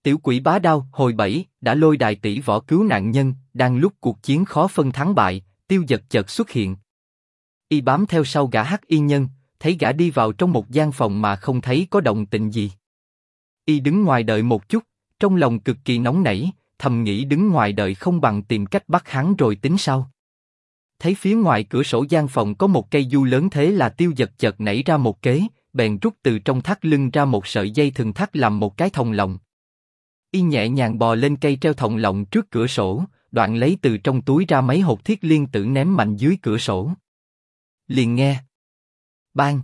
Tiểu quỷ bá đao hồi 7 đã lôi đài tỷ võ cứu nạn nhân, đang lúc cuộc chiến khó phân thắng bại, Tiêu Dật chợt xuất hiện. Y bám theo sau gã hắc y nhân, thấy gã đi vào trong một gian phòng mà không thấy có động tĩnh gì. Y đứng ngoài đợi một chút, trong lòng cực kỳ nóng nảy, thầm nghĩ đứng ngoài đợi không bằng tìm cách bắt hắn rồi tính sau. Thấy phía ngoài cửa sổ gian phòng có một cây du lớn, thế là Tiêu Dật chợt nảy ra một kế, bèn rút từ trong thắt lưng ra một sợi dây thừng thắt làm một cái thòng lọng. Y nhẹ nhàng bò lên cây treo thòng lọng trước cửa sổ, đoạn lấy từ trong túi ra mấy hột thiết liên tử ném mạnh dưới cửa sổ. Liền nghe bang,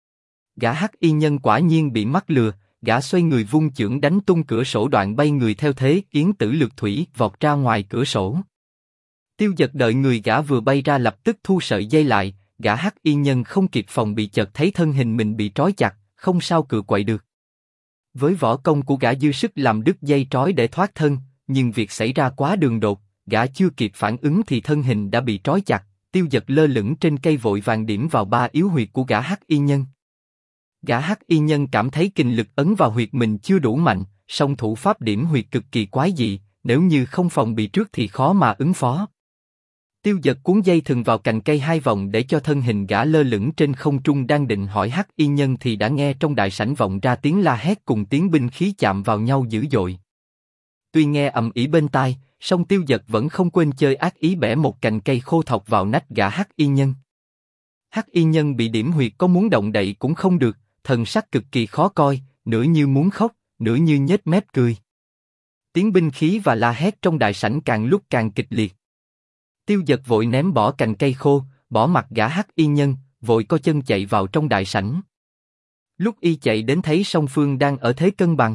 gã hắc y nhân quả nhiên bị mắc lừa, gã xoay người vung chưởng đánh tung cửa sổ, đoạn bay người theo thế yến tử lược thủy vọt ra ngoài cửa sổ. Tiêu Dật đợi người gã vừa bay ra lập tức thu sợi dây lại, gã hắc y nhân không kịp phòng bị chợt thấy thân hình mình bị trói chặt, không sao cựa quậy được. Với võ công của gã dư sức làm đứt dây trói để thoát thân, nhưng việc xảy ra quá đường đột, gã chưa kịp phản ứng thì thân hình đã bị trói chặt. Tiêu Dật lơ lửng trên cây vội vàng điểm vào 3 yếu huyệt của gã hắc y nhân. Gã hắc y nhân cảm thấy kình lực ấn vào huyệt mình chưa đủ mạnh, song thủ pháp điểm huyệt cực kỳ quái dị, nếu như không phòng bị trước thì khó mà ứng phó. Tiêu Dật cuốn dây thừng vào cành cây 2 vòng để cho thân hình gã lơ lửng trên không trung, đang định hỏi hắc y nhân thì đã nghe trong đại sảnh vọng ra tiếng la hét cùng tiếng binh khí chạm vào nhau dữ dội. Tuy nghe ầm ĩ bên tai, song Tiêu Dật vẫn không quên chơi ác ý, bẻ một cành cây khô thọc vào nách gã hắc y nhân. Hắc y nhân bị điểm huyệt có muốn động đậy cũng không được, thần sắc cực kỳ khó coi, nửa như muốn khóc, nửa như nhếch mép cười. Tiếng binh khí và la hét trong đại sảnh càng lúc càng kịch liệt. Tiêu Dật vội ném bỏ cành cây khô, bỏ mặc gã hắc y nhân, vội co chân chạy vào trong đại sảnh. Lúc y chạy đến thấy song phương đang ở thế cân bằng.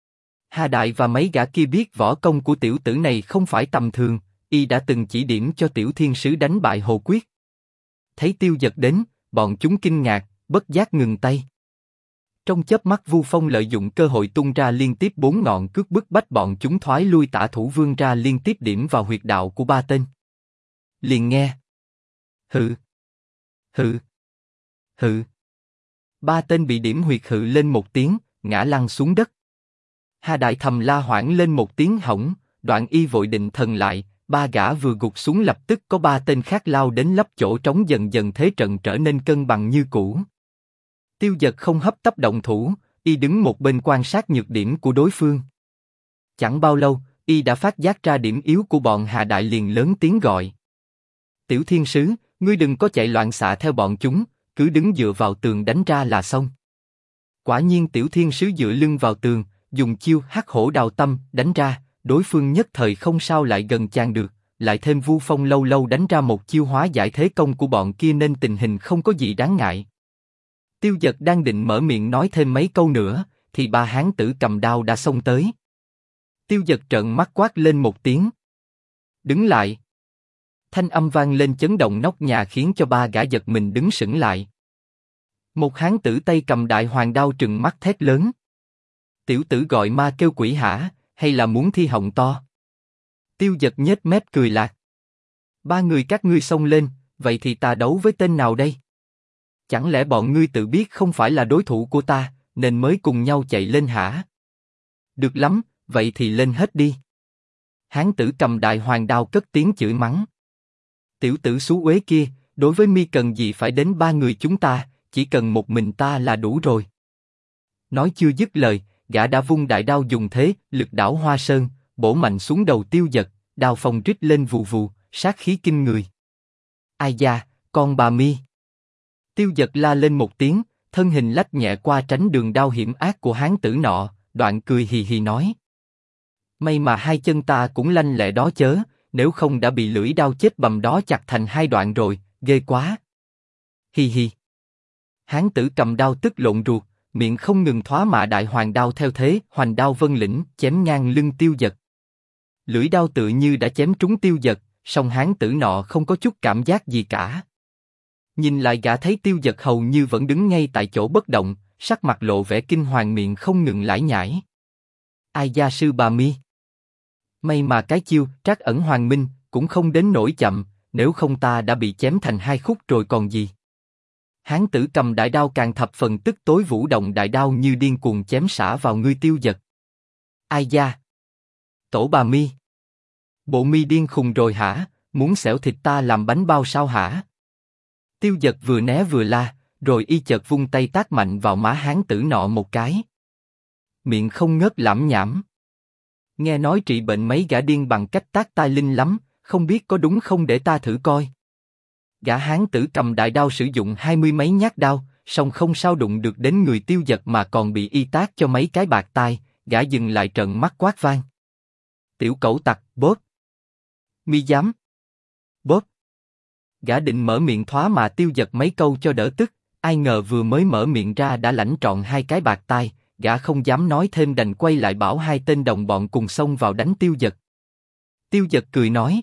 Hà Đại và mấy gã kia biết võ công của tiểu tử này không phải tầm thường, y đã từng chỉ điểm cho Tiểu Thiên Sứ đánh bại Hồ Quyết. Thấy Tiêu Dật đến, bọn chúng kinh ngạc, bất giác ngừng tay. Trong chớp mắt Vu Phong lợi dụng cơ hội tung ra liên tiếp 4 ngọn cước bức bách bọn chúng thoái lui, Tả Thủ Vương ra liên tiếp điểm vào huyệt đạo của 3 tên. Liền nghe hự, hự, hự. 3 tên bị điểm huyệt hự lên một tiếng, ngã lăn xuống đất. Hà Đại thầm la hoảng lên một tiếng hỏng, đoạn y vội định thần lại, 3 gã vừa gục xuống lập tức có 3 tên khác lao đến lấp chỗ trống, dần dần thế trận trở nên cân bằng như cũ. Tiêu Dật không hấp tấp động thủ, y đứng một bên quan sát nhược điểm của đối phương. Chẳng bao lâu, y đã phát giác ra điểm yếu của bọn Hà Đại, liền lớn tiếng gọi: Tiểu Thiên Sứ, ngươi đừng có chạy loạn xạ theo bọn chúng, cứ đứng dựa vào tường đánh ra là xong. Quả nhiên Tiểu Thiên Sứ dựa lưng vào tường, dùng chiêu Hắc Hổ Đào Tâm đánh ra, đối phương nhất thời không sao lại gần chàng được, lại thêm Vu Phong lâu lâu đánh ra một chiêu hóa giải thế công của bọn kia nên tình hình không có gì đáng ngại. Tiêu Dật đang định mở miệng nói thêm mấy câu nữa, thì 3 hán tử cầm đao đã xông tới. Tiêu Dật trợn mắt quát lên một tiếng: Đứng lại! Thanh âm vang lên chấn động nóc nhà khiến cho 3 gã giật mình đứng sững lại. Một hán tử tay cầm đại hoàng đao trừng mắt thét lớn: Tiểu tử gọi ma kêu quỷ hả, hay là muốn thi họng to? Tiêu Dật nhếch mép cười lạc: 3 người các ngươi xông lên, vậy thì ta đấu với tên nào đây? Chẳng lẽ bọn ngươi tự biết không phải là đối thủ của ta, nên mới cùng nhau chạy lên hả? Được lắm, vậy thì lên hết đi. Hán tử cầm đại hoàng đao cất tiếng chửi mắng: Tiểu tử xú uế kia, đối với mi cần gì phải đến 3 người chúng ta, chỉ cần một mình ta là đủ rồi. Nói chưa dứt lời, gã đã vung đại đao dùng thế lực đảo Hoa Sơn, bổ mạnh xuống đầu Tiêu Dật, đao phong rít lên vù vù, sát khí kinh người. Ai da, con bà mi! Tiêu Dật la lên một tiếng, thân hình lách nhẹ qua tránh đường đao hiểm ác của hán tử nọ, đoạn cười hì hì nói: May mà 2 chân ta cũng lanh lẹ đó chớ, nếu không đã bị lưỡi đao chết bầm đó chặt thành 2 đoạn rồi, ghê quá. Hi hi. Hán tử cầm đao tức lộn ruột, miệng không ngừng thoá mạ đại hoàng đao theo thế hoành đao vân lĩnh chém ngang lưng Tiêu Dật. Lưỡi đao tự như đã chém trúng Tiêu Dật, song hán tử nọ không có chút cảm giác gì cả. Nhìn lại gã thấy Tiêu Dật hầu như vẫn đứng ngay tại chỗ bất động, sắc mặt lộ vẻ kinh hoàng, miệng không ngừng lải nhải: Ai gia sư bà mi! May mà cái chiêu Trác Ẩn Hoàng Minh cũng không đến nỗi chậm, nếu không ta đã bị chém thành 2 khúc rồi còn gì. Hán tử cầm đại đao càng thập phần tức tối, vũ động đại đao như điên cuồng chém xả vào người Tiêu Dật. Ai da? Tổ bà Mi. Bộ Mi điên khùng rồi hả, muốn xẻo thịt ta làm bánh bao sao hả? Tiêu Dật vừa né vừa la, rồi y chợt vung tay tát mạnh vào má hán tử nọ một cái. Miệng không ngớt lẩm nhẩm. Nghe nói trị bệnh mấy gã điên bằng cách tát tai linh lắm, không biết có đúng không để ta thử coi. Gã hán tử cầm đại đao sử dụng 20 mấy nhát đao, song không sao đụng được đến người Tiêu Dật mà còn bị y tát cho mấy cái bạc tai, gã dừng lại trợn mắt quát vang. Tiểu cẩu tặc, bóp. Mi dám. Bóp. Gã định mở miệng thoá mà Tiêu Dật mấy câu cho đỡ tức, ai ngờ vừa mới mở miệng ra đã lãnh trọn hai cái bạc tai, gã không dám nói thêm đành quay lại bảo hai tên đồng bọn cùng xông vào đánh Tiêu Dật. Tiêu Dật cười nói.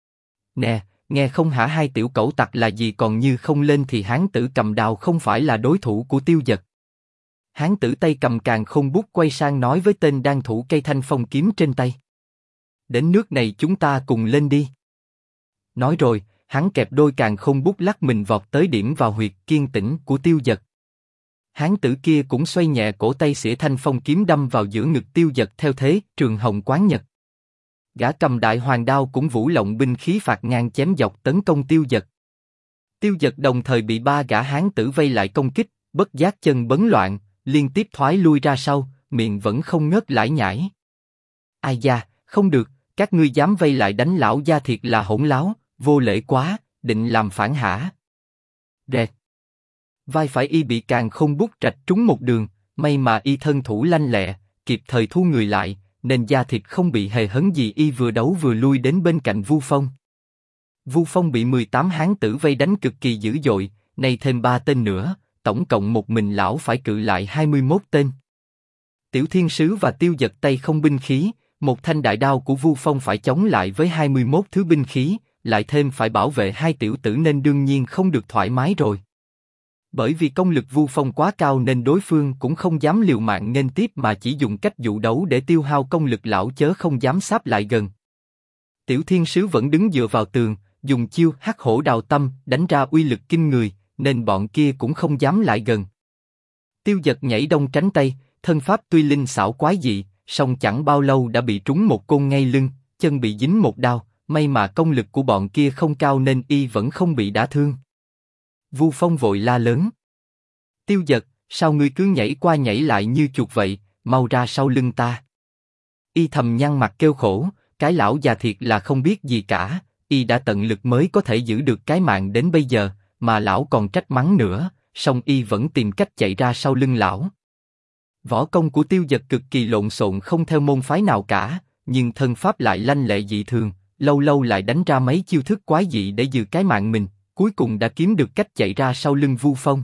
Nè, nghe không hả, hai tiểu cẩu tặc là gì, còn như không lên thì hán tử cầm đao không phải là đối thủ của Tiêu Dật. Hán tử tay cầm càn khôn bút quay sang nói với tên đang thủ cây thanh phong kiếm trên tay. Đến nước này chúng ta cùng lên đi. Nói rồi, hắn kẹp đôi càn khôn bút lắc mình vọt tới điểm vào huyệt kiên tĩnh của Tiêu Dật. Hán tử kia cũng xoay nhẹ cổ tay xỉa thanh phong kiếm đâm vào giữa ngực Tiêu Dật theo thế Trường Hồng Quán Nhật. Gã cầm đại hoàng đao cũng vũ lộng binh khí phạt ngang chém dọc tấn công Tiêu Dật. Tiêu Dật đồng thời bị ba gã hán tử vây lại công kích, bất giác chân bấn loạn, liên tiếp thoái lui ra sau, miệng vẫn không ngớt lải nhải. Ai da, không được, các ngươi dám vây lại đánh lão gia thiệt là hỗn láo, vô lễ quá, định làm phản hả? Rẹt. Vai phải y bị càn khôn bút trạch trúng một đường, may mà y thân thủ lanh lẹ, kịp thời thu người lại, nên da thịt không bị hề hấn gì, y vừa đấu vừa lui đến bên cạnh Vu Phong. Vu Phong bị 18 hán tử vây đánh cực kỳ dữ dội, nay thêm 3 tên nữa, tổng cộng một mình lão phải cự lại 21 tên. Tiểu Thiên Sứ và Tiêu Dật tay không binh khí, một thanh đại đao của Vu Phong phải chống lại với 21 thứ binh khí, lại thêm phải bảo vệ hai tiểu tử nên đương nhiên không được thoải mái rồi. Bởi vì công lực Vu Phong quá cao nên đối phương cũng không dám liều mạng nghênh tiếp mà chỉ dùng cách dụ đấu để tiêu hao công lực lão chớ không dám sáp lại gần. Tiểu Thiên Sứ vẫn đứng dựa vào tường, dùng chiêu Hắc Hổ Đào Tâm đánh ra uy lực kinh người, nên bọn kia cũng không dám lại gần. Tiêu Dật nhảy đông tránh tây, thân pháp tuy linh xảo quái dị, song chẳng bao lâu đã bị trúng một côn ngay lưng, chân bị dính một đao, may mà công lực của bọn kia không cao nên y vẫn không bị đả thương. Vu Phong vội la lớn. Tiêu Dật, sao ngươi cứ nhảy qua nhảy lại như chuột vậy, mau ra sau lưng ta. Y thầm nhăn mặt kêu khổ, cái lão già thiệt là không biết gì cả, y đã tận lực mới có thể giữ được cái mạng đến bây giờ, mà lão còn trách mắng nữa, song y vẫn tìm cách chạy ra sau lưng lão. Võ công của Tiêu Dật cực kỳ lộn xộn không theo môn phái nào cả, nhưng thân pháp lại lanh lẹ dị thường, lâu lâu lại đánh ra mấy chiêu thức quái dị để giữ cái mạng mình, cuối cùng đã kiếm được cách chạy ra sau lưng Vu Phong.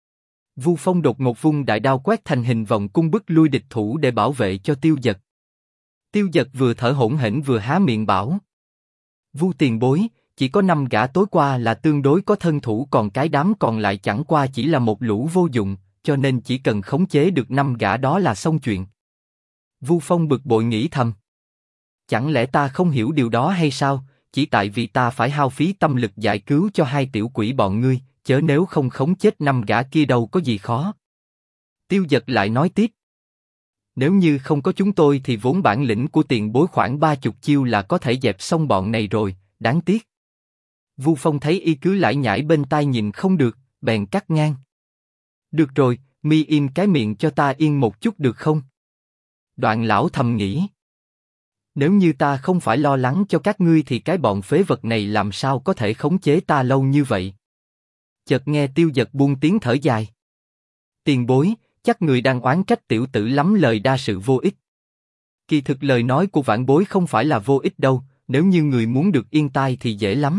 Vu Phong đột ngột vung đại đao quét thành hình vòng cung bức lui địch thủ để bảo vệ cho Tiêu Dật. Tiêu Dật vừa thở hổn hển vừa há miệng bảo: Vu tiền bối, chỉ có 5 gã tối qua là tương đối có thân thủ, còn cái đám còn lại chẳng qua chỉ là một lũ vô dụng, cho nên chỉ cần khống chế được 5 gã đó là xong chuyện. Vu Phong bực bội nghĩ thầm: chẳng lẽ ta không hiểu điều đó hay sao? Chỉ tại vì ta phải hao phí tâm lực giải cứu cho hai tiểu quỷ bọn ngươi, chớ nếu không khống chết 5 gã kia đâu có gì khó. Tiêu Dật lại nói tiếp: nếu như không có chúng tôi thì vốn bản lĩnh của tiền bối khoảng 30 chiêu là có thể dẹp xong bọn này rồi, đáng tiếc. Vu Phong thấy y cứ lải nhải bên tai nhìn không được, bèn cắt ngang: được rồi, mi im cái miệng cho ta yên một chút được không? Đoạn lão thầm nghĩ: nếu như ta không phải lo lắng cho các ngươi thì cái bọn phế vật này làm sao có thể khống chế ta lâu như vậy. Chợt nghe Tiêu Dật buông tiếng thở dài: tiền bối, chắc người đang oán trách tiểu tử lắm lời đa sự vô ích. Kỳ thực lời nói của vãn bối không phải là vô ích đâu, nếu như người muốn được yên tai thì dễ lắm.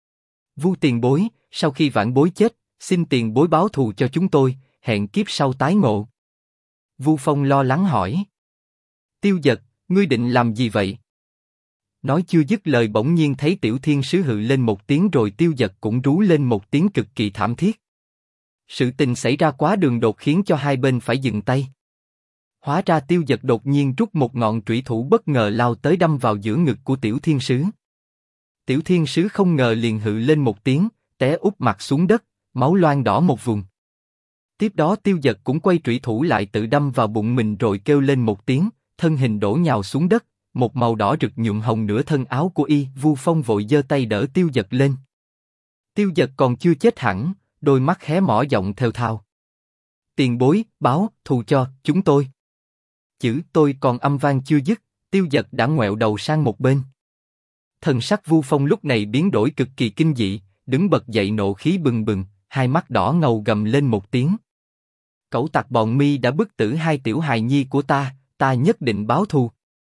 Vu tiền bối, sau khi vãn bối chết, xin tiền bối báo thù cho chúng tôi, hẹn kiếp sau tái ngộ. Vu Phong lo lắng hỏi: Tiêu Dật, ngươi định làm gì vậy? Nói chưa dứt lời bỗng nhiên thấy Tiểu Thiên Sứ hự lên một tiếng rồi Tiêu Dật cũng rú lên một tiếng cực kỳ thảm thiết. Sự tình xảy ra quá đường đột khiến cho hai bên phải dừng tay. Hóa ra Tiêu Dật đột nhiên rút một ngọn trủy thủ bất ngờ lao tới đâm vào giữa ngực của Tiểu Thiên Sứ. Tiểu Thiên Sứ không ngờ liền hự lên một tiếng, té úp mặt xuống đất, máu loang đỏ một vùng. Tiếp đó Tiêu Dật cũng quay trủy thủ lại tự đâm vào bụng mình rồi kêu lên một tiếng, thân hình đổ nhào xuống đất, một màu đỏ rực nhuộm hồng nửa thân áo của y. Vu Phong vội giơ tay đỡ Tiêu Dật lên. Tiêu Dật còn chưa chết hẳn, đôi mắt hé mở giọng thều thào. Tiền bối, báo thù cho chúng tôi. Chữ tôi còn âm vang chưa dứt, Tiêu Dật đã ngoẹo đầu sang một bên. Thần sắc Vu Phong lúc này biến đổi cực kỳ kinh dị, đứng bật dậy nộ khí bừng bừng, hai mắt đỏ ngầu gầm lên một tiếng. Cẩu tặc bọn mi đã bức tử hai tiểu hài nhi của ta nhất định báo thù.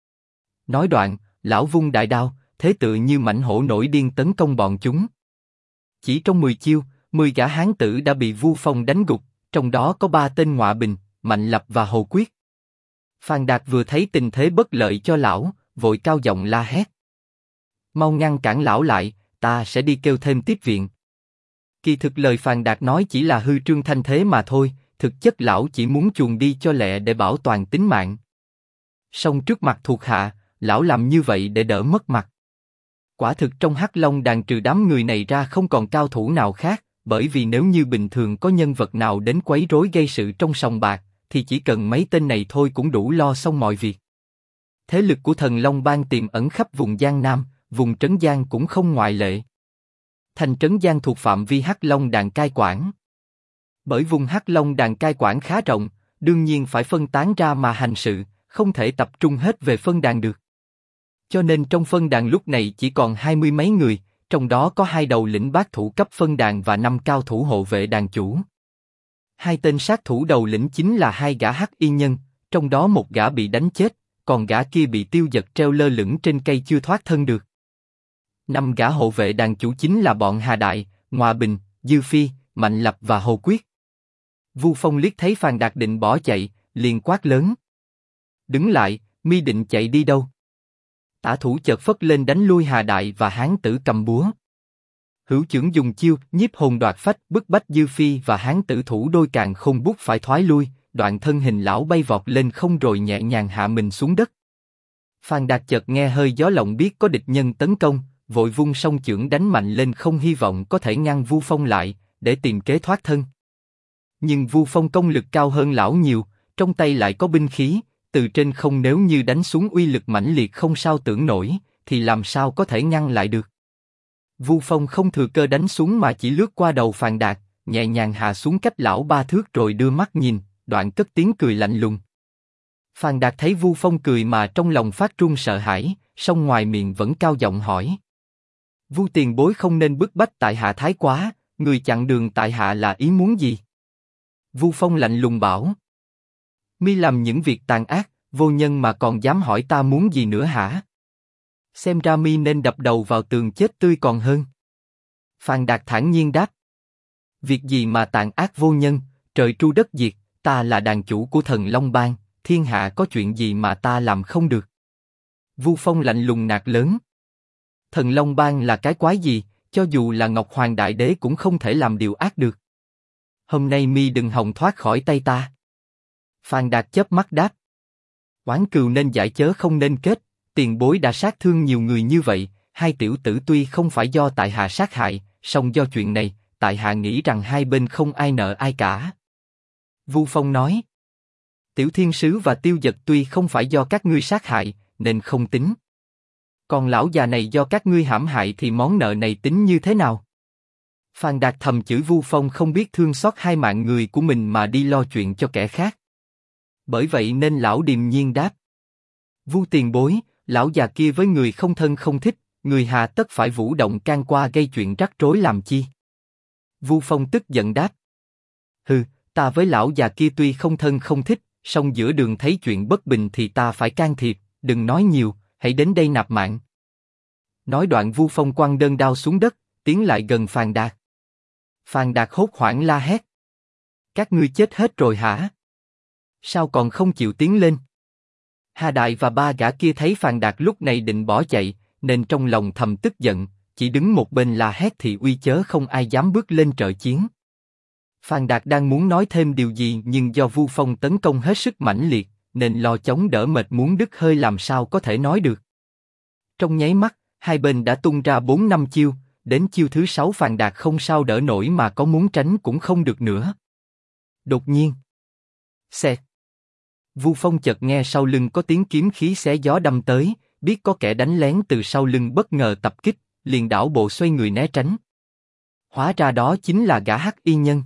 Nói đoạn, lão vung đại đao, thế tự như mãnh hổ nổi điên tấn công bọn chúng. Chỉ trong 10 chiêu, 10 gã hán tử đã bị Vu Phong đánh gục, trong đó có 3 tên ngọa bình, Mạnh Lập và Hồ Quyết. Phan Đạt vừa thấy tình thế bất lợi cho lão, vội cao giọng la hét. Mau ngăn cản lão lại, ta sẽ đi kêu thêm tiếp viện. Kỳ thực lời Phan Đạt nói chỉ là hư trương thanh thế mà thôi, thực chất lão chỉ muốn chuồn đi cho lẹ để bảo toàn tính mạng. Song trước mặt thuộc hạ, lão làm như vậy để đỡ mất mặt. Quả thực trong Hắc Long đàn trừ đám người này ra không còn cao thủ nào khác, bởi vì nếu như bình thường có nhân vật nào đến quấy rối gây sự trong sòng bạc, thì chỉ cần mấy tên này thôi cũng đủ lo xong mọi việc. Thế lực của Thần Long Bang tiềm ẩn khắp vùng Giang Nam, vùng Trấn Giang cũng không ngoại lệ. Thành Trấn Giang thuộc phạm vi Hắc Long đàn cai quản. Bởi vùng Hắc Long đàn cai quản khá rộng, đương nhiên phải phân tán ra mà hành sự, không thể tập trung hết về phân đàn được. Cho nên trong phân đàn lúc này chỉ còn 20 mấy người, trong đó có 2 đầu lĩnh bát thủ cấp phân đàn và 5 cao thủ hộ vệ đàn chủ. 2 tên sát thủ đầu lĩnh chính là 2 gã hắc y nhân, trong đó một gã bị đánh chết, còn gã kia bị Tiêu Dật treo lơ lửng trên cây chưa thoát thân được. 5 gã hộ vệ đàn chủ chính là bọn Hà Đại, Ngọa Bình, Dư Phi, Mạnh Lập và Hồ Quyết. Vu Phong liếc thấy Phan Đạt định bỏ chạy, liền quát lớn. Đứng lại, mi định chạy đi đâu? Tả thủ chợt phất lên đánh lui Hà Đại và hán tử cầm búa. Hữu chưởng dùng chiêu nhiếp hồn đoạt phách bức bách Dư Phi và hán tử thủ đôi càng khôn bút phải thoái lui, đoạn thân hình lão bay vọt lên không rồi nhẹ nhàng hạ mình xuống đất. Phan Đạt chợt nghe hơi gió lộng biết có địch nhân tấn công, vội vung song chưởng đánh mạnh lên không hy vọng có thể ngăn Vu Phong lại, để tìm kế thoát thân. Nhưng Vu Phong công lực cao hơn lão nhiều, trong tay lại có binh khí, từ trên không nếu như đánh xuống uy lực mãnh liệt không sao tưởng nổi, thì làm sao có thể ngăn lại được. Vu Phong không thừa cơ đánh xuống mà chỉ lướt qua đầu Phan Đạt, nhẹ nhàng hạ xuống cách lão 3 thước rồi đưa mắt nhìn, đoạn cất tiếng cười lạnh lùng. Phan Đạt thấy Vu Phong cười mà trong lòng phát run sợ hãi, song ngoài miệng vẫn cao giọng hỏi. Vu tiền bối không nên bức bách tại hạ thái quá, người chặn đường tại hạ là ý muốn gì? Vu Phong lạnh lùng bảo. Mi làm những việc tàn ác, vô nhân mà còn dám hỏi ta muốn gì nữa hả? Xem ra mi nên đập đầu vào tường chết tươi còn hơn. Phan Đạt thản nhiên đáp. Việc gì mà tàn ác vô nhân, trời tru đất diệt, ta là đàn chủ của Thần Long Bang, thiên hạ có chuyện gì mà ta làm không được? Vu Phong lạnh lùng nạt lớn. Thần Long Bang là cái quái gì, cho dù là Ngọc Hoàng Đại Đế cũng không thể làm điều ác được. Hôm nay mi đừng hòng thoát khỏi tay ta. Phan Đạt chớp mắt đáp. Oán cừu nên giải chớ không nên kết, tiền bối đã sát thương nhiều người như vậy, 2 tiểu tử tuy không phải do tại hạ sát hại, song do chuyện này, tại hạ nghĩ rằng hai bên không ai nợ ai cả. Vu Phong nói. Tiểu Thiên Sứ và Tiêu Dật tuy không phải do các ngươi sát hại, nên không tính. Còn lão già này do các ngươi hãm hại thì món nợ này tính như thế nào? Phan Đạt thầm chửi Vu Phong không biết thương xót 2 mạng người của mình mà đi lo chuyện cho kẻ khác. Bởi vậy nên lão điềm nhiên đáp. Vu tiền bối, lão già kia với người không thân không thích, người hà tất phải vũ động can qua gây chuyện rắc rối làm chi? Vu Phong tức giận đáp. Hừ, ta với lão già kia tuy không thân không thích, song giữa đường thấy chuyện bất bình thì ta phải can thiệp, đừng nói nhiều, hãy đến đây nạp mạng. Nói đoạn Vu Phong quăng đơn đao xuống đất, tiến lại gần Phan Đạt. Phan Đạt hốt hoảng la hét. Các ngươi chết hết rồi hả? Sao còn không chịu tiến lên? Hà Đại và 3 gã kia thấy Phan Đạt lúc này định bỏ chạy, nên trong lòng thầm tức giận, chỉ đứng một bên la hét thì uy chớ không ai dám bước lên trợ chiến. Phan Đạt đang muốn nói thêm điều gì nhưng do Vu Phong tấn công hết sức mãnh liệt, nên lo chống đỡ mệt muốn đứt hơi làm sao có thể nói được. Trong nháy mắt, hai bên đã tung ra 4-5 chiêu, đến chiêu thứ 6 Phan Đạt không sao đỡ nổi mà có muốn tránh cũng không được nữa. Đột nhiên, xẹt, Vu Phong chợt nghe sau lưng có tiếng kiếm khí xé gió đâm tới, biết có kẻ đánh lén từ sau lưng bất ngờ tập kích, liền đảo bộ xoay người né tránh. Hóa ra đó chính là gã Hắc Y Nhân.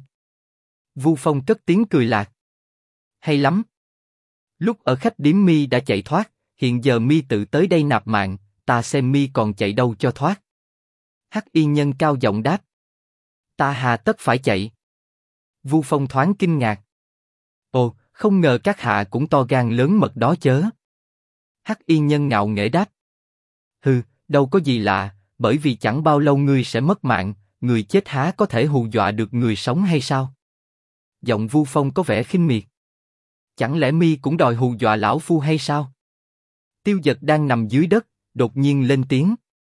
Vu Phong cất tiếng cười lạc. Hay lắm. Lúc ở khách điếm mi đã chạy thoát, hiện giờ mi tự tới đây nạp mạng, ta xem mi còn chạy đâu cho thoát. Hắc Y Nhân cao giọng đáp. Ta hà tất phải chạy. Vu Phong thoáng kinh ngạc. Ồ, không ngờ các hạ cũng to gan lớn mật đó chớ. Hắc Y Nhân ngạo nghễ đáp. Hừ, đâu có gì lạ, bởi vì chẳng bao lâu ngươi sẽ mất mạng, người chết há có thể hù dọa được người sống hay sao? Giọng Vu Phong có vẻ khinh miệt. Chẳng lẽ mi cũng đòi hù dọa lão phu hay sao? Tiêu Dật đang nằm dưới đất, đột nhiên lên tiếng.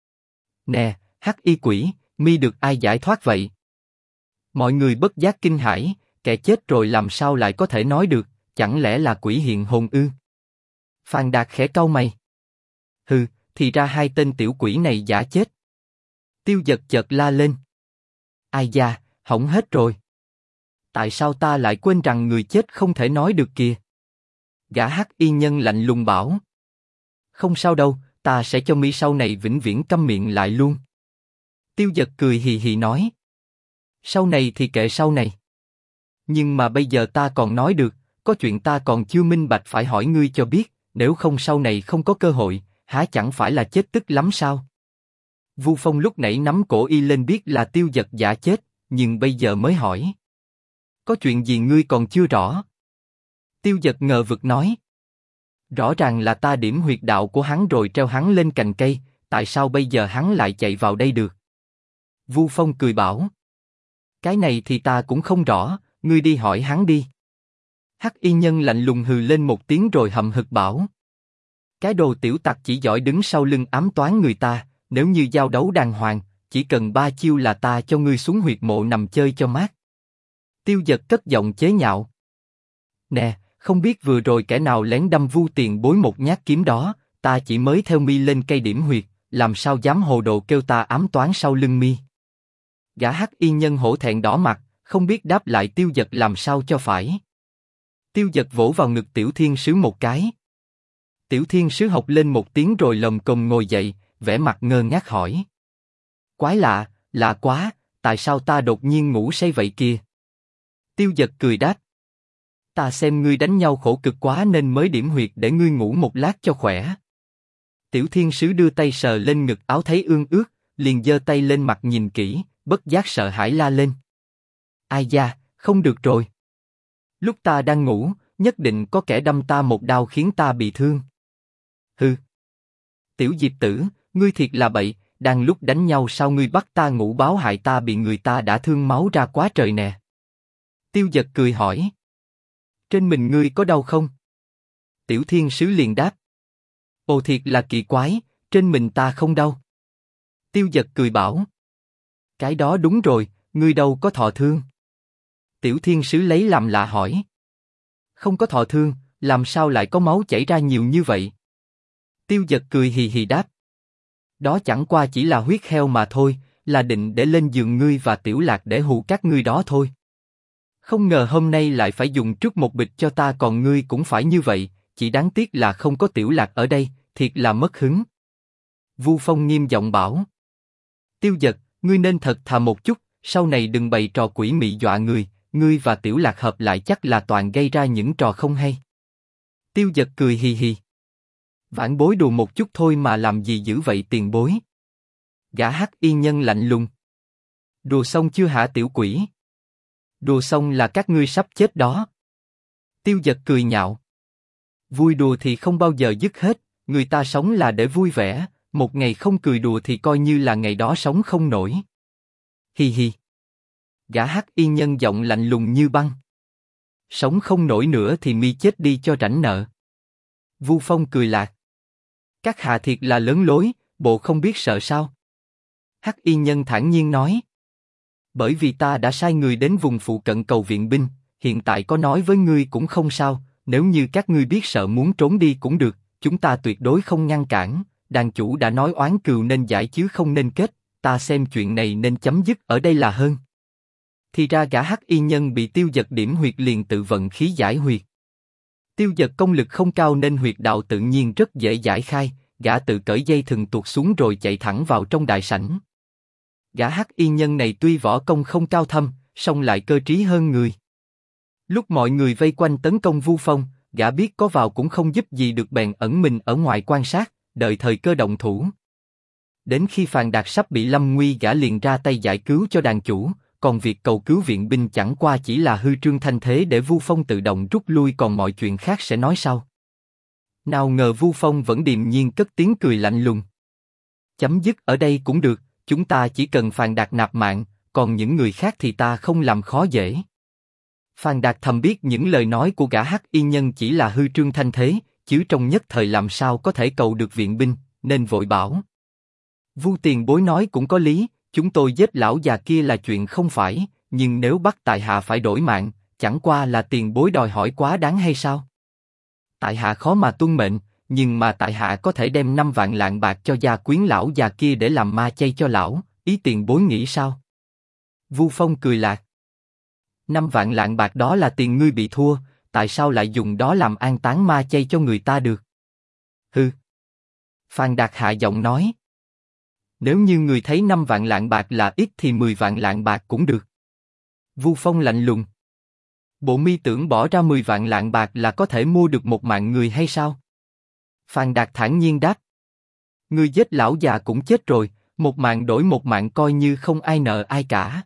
Nè, Hắc Y quỷ, mi được ai giải thoát vậy? Mọi người bất giác kinh hãi, kẻ chết rồi làm sao lại có thể nói được, chẳng lẽ là quỷ hiện hồn ư? Phan Đạt khẽ cau mày. Hừ, thì ra hai tên tiểu quỷ này giả chết. Tiêu Dật chợt la lên. Ai da, hỏng hết rồi. Tại sao ta lại quên rằng người chết không thể nói được kìa? Gã Hắc Y Nhân lạnh lùng bảo. Không sao đâu, ta sẽ cho mi sau này vĩnh viễn câm miệng lại luôn. Tiêu Dật cười hì hì nói. Sau này thì kệ sau này. Nhưng mà bây giờ ta còn nói được, có chuyện ta còn chưa minh bạch phải hỏi ngươi cho biết, nếu không sau này không có cơ hội, há chẳng phải là chết tức lắm sao? Vu Phong lúc nãy nắm cổ y lên biết là Tiêu Dật giả chết, nhưng bây giờ mới hỏi. Có chuyện gì ngươi còn chưa rõ? Tiêu Dật ngờ vực nói. Rõ ràng là ta điểm huyệt đạo của hắn rồi treo hắn lên cành cây, tại sao bây giờ hắn lại chạy vào đây được? Vu Phong cười bảo. Cái này thì ta cũng không rõ, ngươi đi hỏi hắn đi. Hắc Y Nhân lạnh lùng hừ lên một tiếng rồi hậm hực bảo. Cái đồ tiểu tặc chỉ giỏi đứng sau lưng ám toán người ta, nếu như giao đấu đàng hoàng, chỉ cần 3 chiêu là ta cho ngươi xuống huyệt mộ nằm chơi cho mát. Tiêu Dật cất giọng chế nhạo. Nè, không biết vừa rồi kẻ nào lén đâm Vu tiền bối một nhát kiếm đó, ta chỉ mới theo mi lên cây điểm huyệt, làm sao dám hồ đồ kêu ta ám toán sau lưng mi. Gã Hắc Y Nhân hổ thẹn đỏ mặt, không biết đáp lại Tiêu Dật làm sao cho phải. Tiêu Dật vỗ vào ngực Tiểu Thiên Sứ một cái. Tiểu Thiên Sứ học lên một tiếng rồi lồm cồm ngồi dậy, vẻ mặt ngơ ngác hỏi. Quái lạ, lạ quá, tại sao ta đột nhiên ngủ say vậy kìa? Tiêu Dật cười đáp. Ta xem ngươi đánh nhau khổ cực quá nên mới điểm huyệt để ngươi ngủ một lát cho khỏe. Tiểu Thiên Sứ đưa tay sờ lên ngực áo thấy ương ướt, liền giơ tay lên mặt nhìn kỹ, bất giác sợ hãi la lên. Ai da, không được rồi. Lúc ta đang ngủ, nhất định có kẻ đâm ta một đao khiến ta bị thương. Hừ. Tiểu Diệp Tử, ngươi thiệt là bậy, đang lúc đánh nhau sao ngươi bắt ta ngủ báo hại ta bị người ta đã thương máu ra quá trời nè. Tiêu Dật cười hỏi. Trên mình ngươi có đau không? Tiểu Thiên Sứ liền đáp. Ồ thiệt là kỳ quái, trên mình ta không đau. Tiêu Dật cười bảo. Cái đó đúng rồi, ngươi đâu có thọ thương. Tiểu Thiên Sứ lấy làm lạ hỏi. Không có thọ thương, làm sao lại có máu chảy ra nhiều như vậy? Tiêu Dật cười hì hì đáp. Đó chẳng qua chỉ là huyết heo mà thôi, là định để lên giường ngươi và Tiểu Lạc để hù các ngươi đó thôi. Không ngờ hôm nay lại phải dùng trước một bịch cho ta còn ngươi cũng phải như vậy, chỉ đáng tiếc là không có Tiểu Lạc ở đây, thiệt là mất hứng. Vu Phong nghiêm giọng bảo. Tiêu Dật, ngươi nên thật thà một chút, sau này đừng bày trò quỷ mị dọa người, ngươi và Tiểu Lạc hợp lại chắc là toàn gây ra những trò không hay. Tiêu Dật cười hì hì. Vãn bối đùa một chút thôi mà làm gì dữ vậy tiền bối? Gã Hắc Y Nhân lạnh lùng. Đùa xong chưa hả tiểu quỷ? Đùa xong là các ngươi sắp chết đó. Tiêu Dật cười nhạo. Vui đùa thì không bao giờ dứt hết, người ta sống là để vui vẻ, một ngày không cười đùa thì coi như là ngày đó sống không nổi. Hi hi. Gã Hắc Y Nhân giọng lạnh lùng như băng. Sống không nổi nữa thì mi chết đi cho rảnh nợ. Vu Phong cười lạc. Các hạ thiệt là lớn lối, bộ không biết sợ sao? Hắc Y Nhân thản nhiên nói. Bởi vì ta đã sai người đến vùng phụ cận cầu viện binh, hiện tại có nói với ngươi cũng không sao, nếu như các ngươi biết sợ muốn trốn đi cũng được, chúng ta tuyệt đối không ngăn cản, đàn chủ đã nói oán cừu nên giải chứ không nên kết, ta xem chuyện này nên chấm dứt ở đây là hơn. Thì ra gã Hắc Y Nhân bị Tiêu Dật điểm huyệt liền tự vận khí giải huyệt. Tiêu Dật công lực không cao nên huyệt đạo tự nhiên rất dễ giải khai, gã tự cởi dây thừng tuột xuống rồi chạy thẳng vào trong đại sảnh. Gã Hắc Y Nhân này tuy võ công không cao thâm, song lại cơ trí hơn người. Lúc mọi người vây quanh tấn công Vu Phong, gã biết có vào cũng không giúp gì được bèn ẩn mình ở ngoài quan sát, đợi thời cơ động thủ. Đến khi Phàn Đạt sắp bị lâm nguy, gã liền ra tay giải cứu cho đàn chủ, còn việc cầu cứu viện binh chẳng qua chỉ là hư trương thanh thế để Vu Phong tự động rút lui, còn mọi chuyện khác sẽ nói sau. Nào ngờ Vu Phong vẫn điềm nhiên cất tiếng cười lạnh lùng. Chấm dứt ở đây cũng được, chúng ta chỉ cần Phàn Đạt nạp mạng, còn những người khác thì ta không làm khó dễ. Phàn Đạt thầm biết những lời nói của gã Hắc Y Nhân chỉ là hư trương thanh thế, chứ trong nhất thời làm sao có thể cầu được viện binh, nên vội bảo. Vu tiền bối nói cũng có lý, chúng tôi giết lão già kia là chuyện không phải, nhưng nếu bắt tại hạ phải đổi mạng, chẳng qua là tiền bối đòi hỏi quá đáng hay sao? Tại hạ khó mà tuân mệnh, nhưng mà tại hạ có thể đem 5 vạn lạng bạc cho gia quyến lão già kia để làm ma chay cho lão, ý tiền bối nghĩ sao? Vu Phong cười lạc. 5 vạn lạng bạc đó là tiền ngươi bị thua, tại sao lại dùng đó làm an táng ma chay cho người ta được? Hừ. Phàn Đạt hạ giọng nói. Nếu như người thấy 5 vạn lạng bạc là ít thì 10 vạn lạng bạc cũng được. Vu Phong lạnh lùng. Bộ mi tưởng bỏ ra 10 vạn lạng bạc là có thể mua được một mạng người hay sao? Phàn Đạt thản nhiên đáp. Ngươi giết lão già cũng chết rồi, một mạng đổi một mạng coi như không ai nợ ai cả.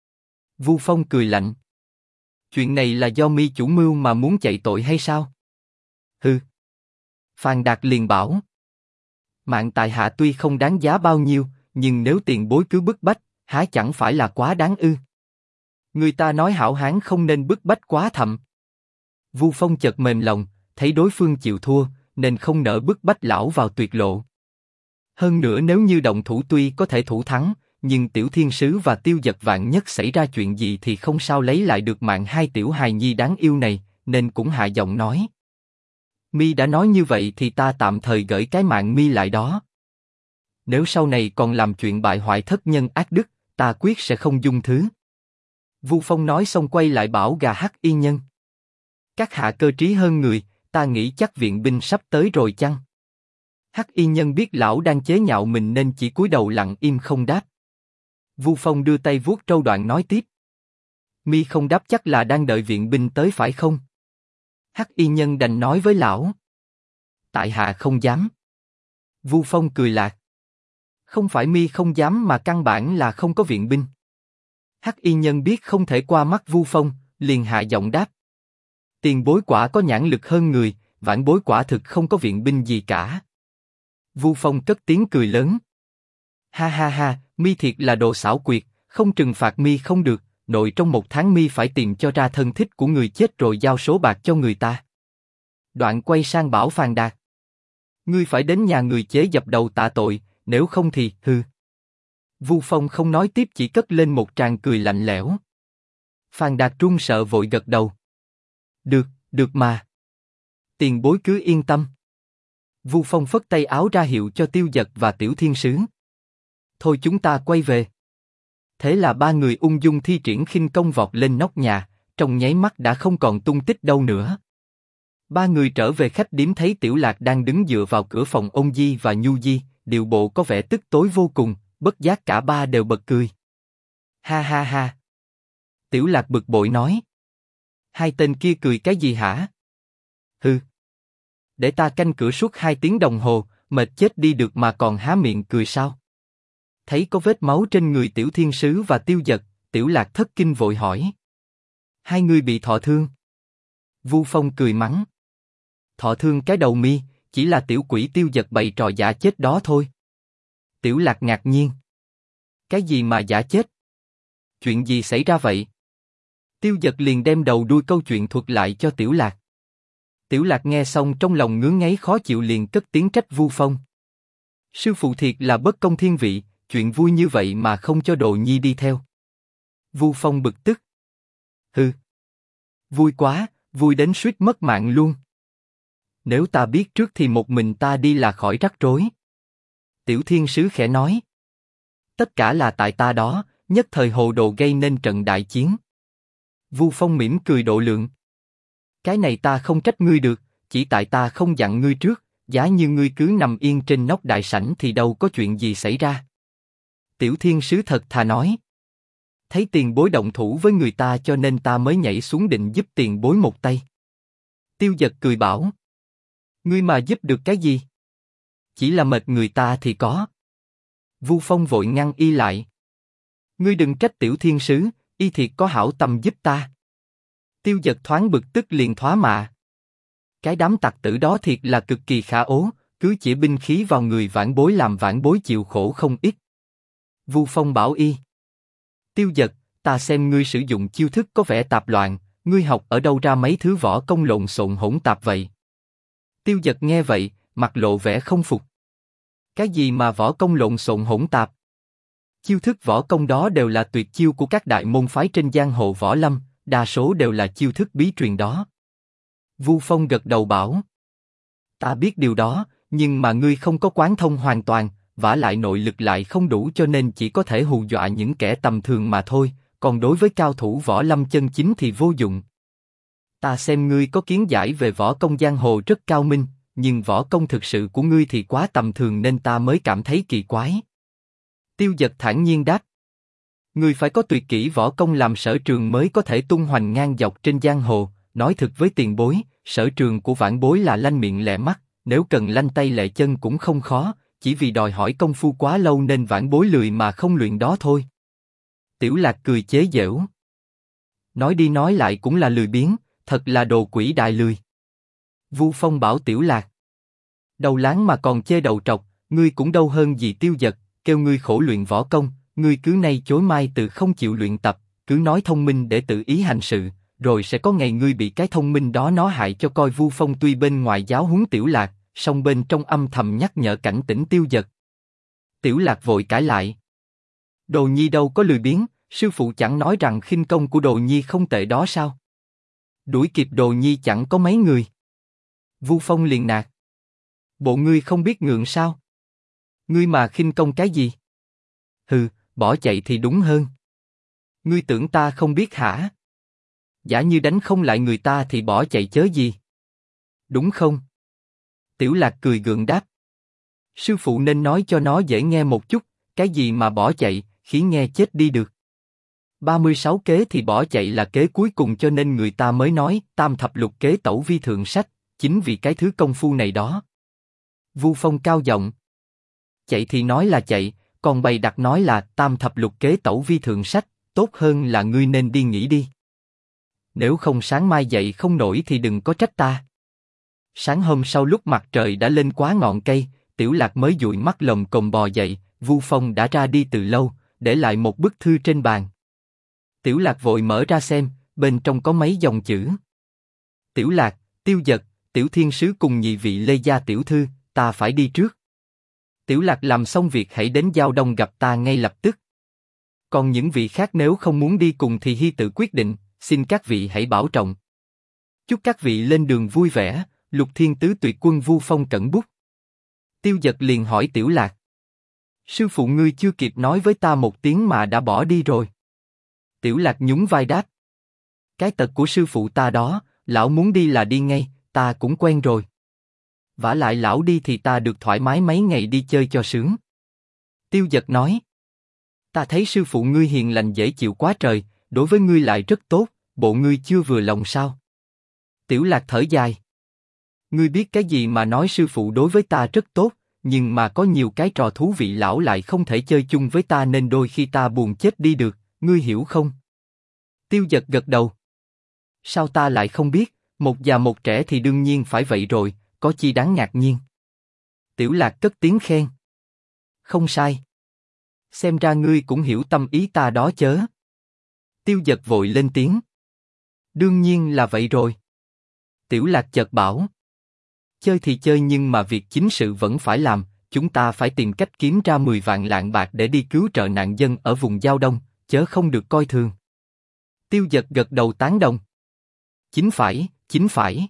Vu Phong cười lạnh. Chuyện này là do mi chủ mưu mà muốn chạy tội hay sao? Hừ. Phàn Đạt liền bảo. Mạng tại hạ tuy không đáng giá bao nhiêu, nhưng nếu tiền bối cứ bức bách, há chẳng phải là quá đáng ư? Người ta nói hảo hán không nên bức bách quá thậm. Vu Phong chợt mềm lòng, thấy đối phương chịu thua, nên không nỡ bức bách lão vào tuyệt lộ. Hơn nữa nếu như động thủ tuy có thể thủ thắng, nhưng Tiểu Thiên Sứ và Tiêu Dật vạn nhất xảy ra chuyện gì thì không sao lấy lại được mạng hai tiểu hài nhi đáng yêu này, nên cũng hạ giọng nói. Mi đã nói như vậy thì ta tạm thời gửi cái mạng mi lại đó. Nếu sau này còn làm chuyện bại hoại thất nhân ác đức, ta quyết sẽ không dung thứ. Vu Phong nói xong quay lại bảo gà Hắc Y Nhân. Các hạ cơ trí hơn người, ta nghĩ chắc viện binh sắp tới rồi chăng? Hắc Y Nhân biết lão đang chế nhạo mình nên chỉ cúi đầu lặng im không đáp. Vu Phong đưa tay vuốt râu đoạn nói tiếp. Mi không đáp chắc là đang đợi viện binh tới phải không? Hắc Y Nhân đành nói với lão. Tại hạ không dám. Vu Phong cười lạc. Không phải mi không dám mà căn bản là không có viện binh. Hắc Y Nhân biết không thể qua mắt Vu Phong, liền hạ giọng đáp. Tiền bối quả có nhãn lực hơn người, vãn bối quả thực không có viện binh gì cả. Vu Phong cất tiếng cười lớn. Ha ha ha, mi thiệt là đồ xảo quyệt, không trừng phạt mi không được, nội trong 1 tháng mi phải tìm cho ra thân thích của người chết rồi giao số bạc cho người ta. Đoạn quay sang bảo Phàn Đạt. Ngươi phải đến nhà người chế dập đầu tạ tội, nếu không thì hư. Vu Phong không nói tiếp chỉ cất lên một tràng cười lạnh lẽo. Phàn Đạt run sợ vội gật đầu. Được, được mà. Tiền bối cứ yên tâm. Vu Phong phất tay áo ra hiệu cho Tiêu Dật và Tiểu Thiên Sứ. Thôi chúng ta quay về. Thế là 3 người ung dung thi triển khinh công vọt lên nóc nhà, trong nháy mắt đã không còn tung tích đâu nữa. 3 người trở về khách điếm thấy Tiểu Lạc đang đứng dựa vào cửa phòng ông Di và Nhu Di, điệu bộ có vẻ tức tối vô cùng, bất giác cả ba đều bật cười. Ha ha ha. Tiểu Lạc bực bội nói. Hai tên kia cười cái gì hả? Hừ. Để ta canh cửa suốt 2 tiếng đồng hồ, mệt chết đi được mà còn há miệng cười sao? Thấy có vết máu trên người Tiểu Thiên Sứ và Tiêu Dật, Tiểu Lạc thất kinh vội hỏi. Hai người bị thọ thương? Vu Phong cười mắng. Thọ thương cái đầu mi, chỉ là tiểu quỷ Tiêu Dật bày trò giả chết đó thôi. Tiểu Lạc ngạc nhiên. Cái gì mà giả chết? Chuyện gì xảy ra vậy? Tiêu Dật liền đem đầu đuôi câu chuyện thuật lại cho Tiểu Lạc. Tiểu Lạc nghe xong trong lòng ngứa ngáy khó chịu liền cất tiếng trách Vu Phong. Sư phụ thiệt là bất công thiên vị, chuyện vui như vậy mà không cho đồ nhi đi theo. Vu Phong bực tức. Hừ. Vui quá, vui đến suýt mất mạng luôn. Nếu ta biết trước thì một mình ta đi là khỏi rắc rối. Tiểu Thiên Sứ khẽ nói. Tất cả là tại ta đó, nhất thời hồ đồ gây nên trận đại chiến. Vu Phong mỉm cười độ lượng. Cái này ta không trách ngươi được, chỉ tại ta không dặn ngươi trước, giá như ngươi cứ nằm yên trên nóc đại sảnh thì đâu có chuyện gì xảy ra. Tiểu thiên sứ thật thà nói. Thấy tiền bối động thủ với người ta cho nên ta mới nhảy xuống định giúp tiền bối một tay. Tiêu Dật cười bảo. Ngươi mà giúp được cái gì? Chỉ là mệt người ta thì có. Vu Phong vội ngăn y lại. Ngươi đừng trách tiểu thiên sứ, y thiệt có hảo tâm giúp ta. Tiêu Dật thoáng bực tức liền thóa mạ. Cái đám tặc tử đó thiệt là cực kỳ khả ố, cứ chĩa binh khí vào người vãn bối làm vãn bối chịu khổ không ít. Vu Phong bảo y. Tiêu Dật, ta xem ngươi sử dụng chiêu thức có vẻ tạp loạn, ngươi học ở đâu ra mấy thứ võ công lộn xộn hỗn tạp vậy? Tiêu Dật nghe vậy, mặt lộ vẻ không phục. Cái gì mà võ công lộn xộn hỗn tạp? Chiêu thức võ công đó đều là tuyệt chiêu của các đại môn phái trên giang hồ võ lâm, đa số đều là chiêu thức bí truyền đó. Vu Phong gật đầu bảo. Ta biết điều đó, nhưng mà ngươi không có quán thông hoàn toàn, vả lại nội lực lại không đủ cho nên chỉ có thể hù dọa những kẻ tầm thường mà thôi, còn đối với cao thủ võ lâm chân chính thì vô dụng. Ta xem ngươi có kiến giải về võ công giang hồ rất cao minh, nhưng võ công thực sự của ngươi thì quá tầm thường nên ta mới cảm thấy kỳ quái. Tiêu Dật thản nhiên đáp. Ngươi phải có tuyệt kỹ võ công làm sở trường mới có thể tung hoành ngang dọc trên giang hồ, nói thực với tiền bối, sở trường của vãn bối là lanh miệng lẹ mắt, nếu cần lanh tay lẹ chân cũng không khó, chỉ vì đòi hỏi công phu quá lâu nên vãn bối lười mà không luyện đó thôi. Tiểu Lạc cười chế giễu. Nói đi nói lại cũng là lười biếng, thật là đồ quỷ đại lười. Vu Phong bảo Tiểu Lạc. Đầu láng mà còn chê đầu trọc, ngươi cũng đâu hơn gì Tiêu Dật, kêu ngươi khổ luyện võ công, ngươi cứ nay chối mai từ không chịu luyện tập, cứ nói thông minh để tự ý hành sự, rồi sẽ có ngày ngươi bị cái thông minh đó nó hại cho coi. Vu Phong tuy bên ngoài giáo huấn Tiểu Lạc, song bên trong âm thầm nhắc nhở cảnh tỉnh Tiêu Dật. Tiểu Lạc vội cãi lại. Đồ Nhi đâu có lười biếng, sư phụ chẳng nói rằng khinh công của Đồ Nhi không tệ đó sao? Đuổi kịp Đồ Nhi chẳng có mấy người. Vu Phong liền nạt. Bộ ngươi không biết ngượng sao? Ngươi mà khinh công cái gì? Hừ, bỏ chạy thì đúng hơn. Ngươi tưởng ta không biết hả? Giả như đánh không lại người ta thì bỏ chạy chớ gì? Đúng không? Tiểu Lạc cười gượng đáp. Sư phụ nên nói cho nó dễ nghe một chút, cái gì mà bỏ chạy, khiến nghe chết đi được. 36 kế thì bỏ chạy là kế cuối cùng cho nên người ta mới nói tam thập lục kế tẩu vi thượng sách, chính vì cái thứ công phu này đó. Vu Phong cao giọng. Chạy thì nói là chạy, còn bày đặt nói là tam thập lục kế tẩu vi thượng sách, tốt hơn là ngươi nên đi nghỉ đi. Nếu không sáng mai dậy không nổi thì đừng có trách ta. Sáng hôm sau lúc mặt trời đã lên quá ngọn cây, Tiểu Lạc mới dụi mắt lồm cồm bò dậy, Vu Phong đã ra đi từ lâu, để lại một bức thư trên bàn. Tiểu Lạc vội mở ra xem, bên trong có mấy dòng chữ. Tiểu Lạc, Tiêu Dật, Tiểu Thiên Sứ cùng nhị vị Lê gia tiểu thư, ta phải đi trước. Tiểu Lạc làm xong việc hãy đến Giao Đông gặp ta ngay lập tức. Còn những vị khác nếu không muốn đi cùng thì hy tự quyết định, xin các vị hãy bảo trọng. Chúc các vị lên đường vui vẻ. Lục Thiên Tứ Tuyệt Quân. Vu Phong cẩn bút. Tiêu Dật liền hỏi Tiểu Lạc. Sư phụ ngươi chưa kịp nói với ta một tiếng mà đã bỏ đi rồi. Tiểu Lạc nhún vai đáp. Cái tật của sư phụ ta đó, lão muốn đi là đi ngay, ta cũng quen rồi. Vả lại lão đi thì ta được thoải mái mấy ngày đi chơi cho sướng. Tiêu Dật nói. Ta thấy sư phụ ngươi hiền lành dễ chịu quá trời, đối với ngươi lại rất tốt, bộ ngươi chưa vừa lòng sao? Tiểu Lạc thở dài. Ngươi biết cái gì mà nói sư phụ đối với ta rất tốt, nhưng mà có nhiều cái trò thú vị lão lại không thể chơi chung với ta nên đôi khi ta buồn chết đi được, ngươi hiểu không? Tiêu Dật gật đầu. Sao ta lại không biết, một già một trẻ thì đương nhiên phải vậy rồi, có chi đáng ngạc nhiên. Tiểu Lạc cất tiếng khen. Không sai. Xem ra ngươi cũng hiểu tâm ý ta đó chớ. Tiêu Dật vội lên tiếng. Đương nhiên là vậy rồi. Tiểu Lạc chợt bảo. Chơi thì chơi nhưng mà việc chính sự vẫn phải làm, chúng ta phải tìm cách kiếm ra 10 vạn lạng bạc để đi cứu trợ nạn dân ở vùng Giao Đông, chớ không được coi thường. Tiêu Dật gật đầu tán đồng. Chính phải, chính phải.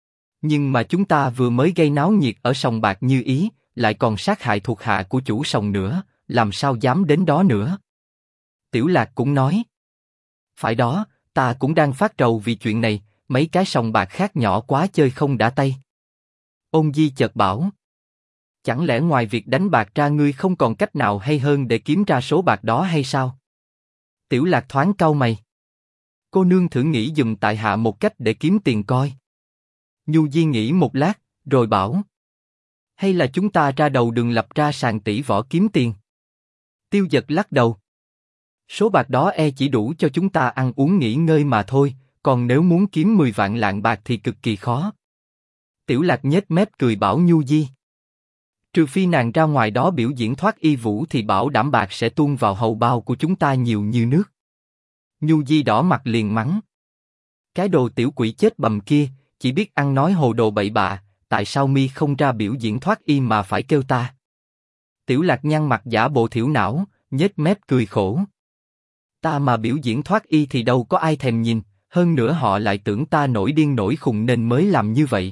Nhưng mà chúng ta vừa mới gây náo nhiệt ở sòng bạc Như Ý, lại còn sát hại thuộc hạ của chủ sòng nữa, làm sao dám đến đó nữa? Tiểu Lạc cũng nói. Phải đó, ta cũng đang phát rầu vì chuyện này, mấy cái sòng bạc khác nhỏ quá chơi không đã tay. Ôn Di chợt bảo. Chẳng lẽ ngoài việc đánh bạc ra ngươi không còn cách nào hay hơn để kiếm ra số bạc đó hay sao? Tiểu Lạc thoáng cau mày. Cô nương thử nghĩ giùm tại hạ một cách để kiếm tiền coi. Nhu Di nghĩ một lát, rồi bảo. Hay là chúng ta ra đầu đường lập ra sàn tỷ võ kiếm tiền? Tiêu Dật lắc đầu. Số bạc đó chỉ đủ cho chúng ta ăn uống nghỉ ngơi mà thôi, còn nếu muốn kiếm 10 vạn lạng bạc thì cực kỳ khó. Tiểu Lạc nhếch mép cười bảo Nhu Di. Trừ phi nàng ra ngoài đó biểu diễn thoát y vũ thì bảo đảm bạc sẽ tuôn vào hầu bao của chúng ta nhiều như nước. Nhu Di đỏ mặt liền mắng. Cái đồ tiểu quỷ chết bầm kia, chỉ biết ăn nói hồ đồ bậy bạ, tại sao mi không ra biểu diễn thoát y mà phải kêu ta? Tiểu Lạc nhăn mặt giả bộ thiểu não, nhếch mép cười khổ. Ta mà biểu diễn thoát y thì đâu có ai thèm nhìn, hơn nữa họ lại tưởng ta nổi điên nổi khùng nên mới làm như vậy.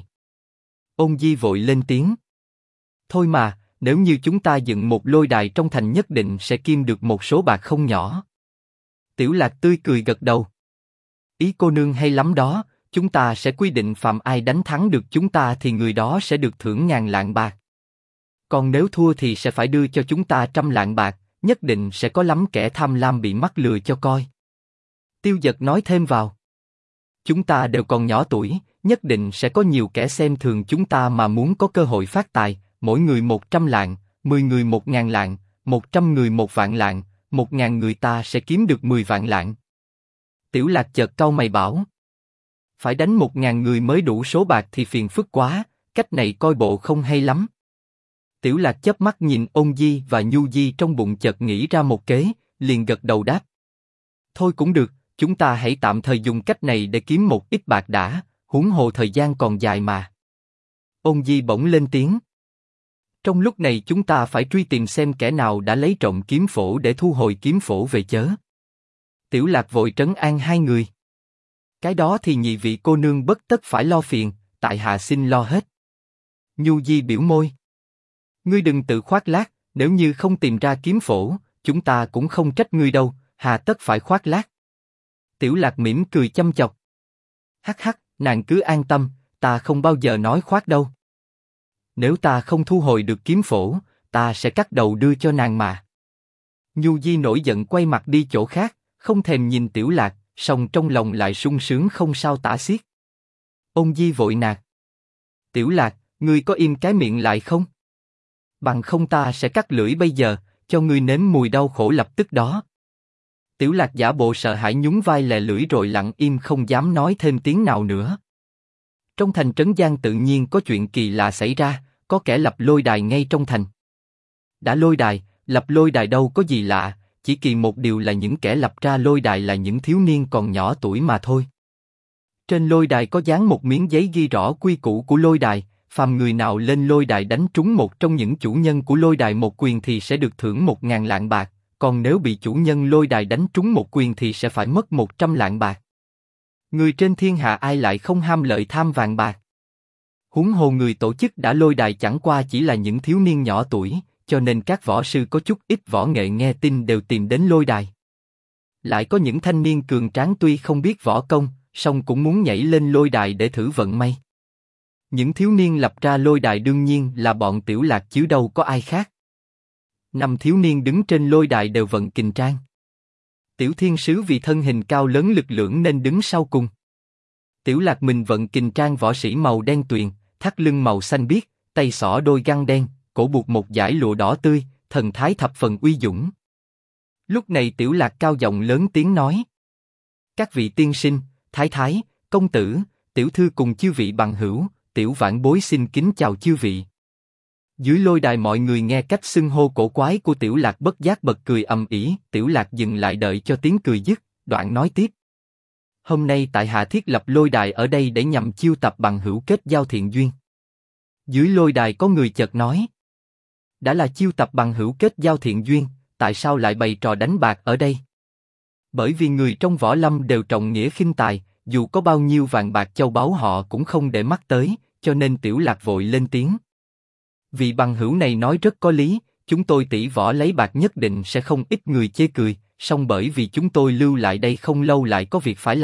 Ôn Di vội lên tiếng. Thôi mà, nếu như chúng ta dựng một lôi đài trong thành nhất định sẽ kiếm được một số bạc không nhỏ. Tiểu Lạc tươi cười gật đầu. Ý cô nương hay lắm đó, chúng ta sẽ quy định phạm ai đánh thắng được chúng ta thì người đó sẽ được thưởng 1000 lạng bạc. Còn nếu thua thì sẽ phải đưa cho chúng ta 100 lạng bạc, nhất định sẽ có lắm kẻ tham lam bị mắc lừa cho coi. Tiêu Dật nói thêm vào. Chúng ta đều còn nhỏ tuổi, nhất định sẽ có nhiều kẻ xem thường chúng ta mà muốn có cơ hội phát tài, mỗi người 100 lạng, 10 người 1000 lạng, 100 người 1 vạn lạng, 1000 người ta sẽ kiếm được 10 vạn lạng. Tiểu Lạc chợt cau mày bảo. Phải đánh 1000 người mới đủ số bạc thì phiền phức quá, cách này coi bộ không hay lắm. Tiểu Lạc chớp mắt nhìn Ôn Di và Nhu Di trong bụng chợt nghĩ ra một kế, liền gật đầu đáp. Thôi cũng được, chúng ta hãy tạm thời dùng cách này để kiếm một ít bạc đã, huống hồ thời gian còn dài mà. Ôn Di bỗng lên tiếng. Trong lúc này chúng ta phải truy tìm xem kẻ nào đã lấy trộm kiếm phổ để thu hồi kiếm phổ về chớ. Tiểu Lạc vội trấn an hai người. Cái đó thì nhị vị cô nương bất tất phải lo phiền, tại hạ xin lo hết. Nhu Di biểu môi. Ngươi đừng tự khoác lác, nếu như không tìm ra kiếm phổ, chúng ta cũng không trách ngươi đâu, hà tất phải khoác lác. Tiểu Lạc mỉm cười chăm chọc. Hắc hắc, nàng cứ an tâm, ta không bao giờ nói khoác đâu. Nếu ta không thu hồi được kiếm phổ, ta sẽ cắt đầu đưa cho nàng mà. Nhu Di nổi giận quay mặt đi chỗ khác, không thèm nhìn Tiểu Lạc, song trong lòng lại sung sướng không sao tả xiết. Ôn Di vội nạt. Tiểu Lạc, ngươi có im cái miệng lại không? Bằng không ta sẽ cắt lưỡi bây giờ, cho ngươi nếm mùi đau khổ lập tức đó. Tiểu Lạc giả bộ sợ hãi nhún vai lè lưỡi rồi lặng im không dám nói thêm tiếng nào nữa. Trong thành Trấn Giang tự nhiên có chuyện kỳ lạ xảy ra, có kẻ lập lôi đài ngay trong thành. Đã lôi đài, lập lôi đài đâu có gì lạ, chỉ kỳ một điều là những kẻ lập ra lôi đài là những thiếu niên còn nhỏ tuổi mà thôi. Trên lôi đài có dán một miếng giấy ghi rõ quy củ của lôi đài, phàm người nào lên lôi đài đánh trúng một trong những chủ nhân của lôi đài một quyền thì sẽ được thưởng 1000 lạng bạc, còn nếu bị chủ nhân lôi đài đánh trúng một quyền thì sẽ phải mất 100 lạng bạc. Người trên thiên hạ ai lại không ham lợi tham vàng bạc? Huống hồ người tổ chức đã lôi đài chẳng qua chỉ là những thiếu niên nhỏ tuổi, cho nên các võ sư có chút ít võ nghệ nghe tin đều tìm đến lôi đài. Lại có những thanh niên cường tráng tuy không biết võ công, song cũng muốn nhảy lên lôi đài để thử vận may. Những thiếu niên lập ra lôi đài đương nhiên là bọn Tiểu Lạc chứ đâu có ai khác. 5 thiếu niên đứng trên lôi đài đều vận kình trang. Tiểu Thiên Sứ vì thân hình cao lớn lực lưỡng nên đứng sau cùng. Tiểu Lạc mình vận kình trang võ sĩ màu đen tuyền, thắt lưng màu xanh biếc, tay xỏ đôi găng đen, cổ buộc một dải lụa đỏ tươi, thần thái thập phần uy dũng. Lúc này Tiểu Lạc cao giọng lớn tiếng nói: Các vị tiên sinh, thái thái, công tử, tiểu thư cùng chư vị bằng hữu, tiểu vãn bối xin kính chào chư vị. Dưới lôi đài mọi người nghe cách xưng hô cổ quái của Tiểu Lạc bất giác bật cười ầm ĩ. Tiểu Lạc dừng lại đợi cho tiếng cười dứt, đoạn nói tiếp: Hôm nay tại hạ thiết lập lôi đài ở đây để nhằm chiêu tập bằng hữu kết giao thiện duyên. Dưới lôi đài có người chợt nói: Đã là chiêu tập bằng hữu kết giao thiện duyên, tại sao lại bày trò đánh bạc ở đây? Bởi vì người trong võ lâm đều trọng nghĩa khinh tài, dù có bao nhiêu vàng bạc châu báu họ cũng không để mắt tới, cho nên Tiểu Lạc vội lên tiếng. Vị bằng hữu này nói rất có lý, chúng tôi tỷ võ lấy bạc nhất định sẽ không ít người chê cười, song bởi vì chúng tôi lưu lại đây không lâu lại có việc phải làm,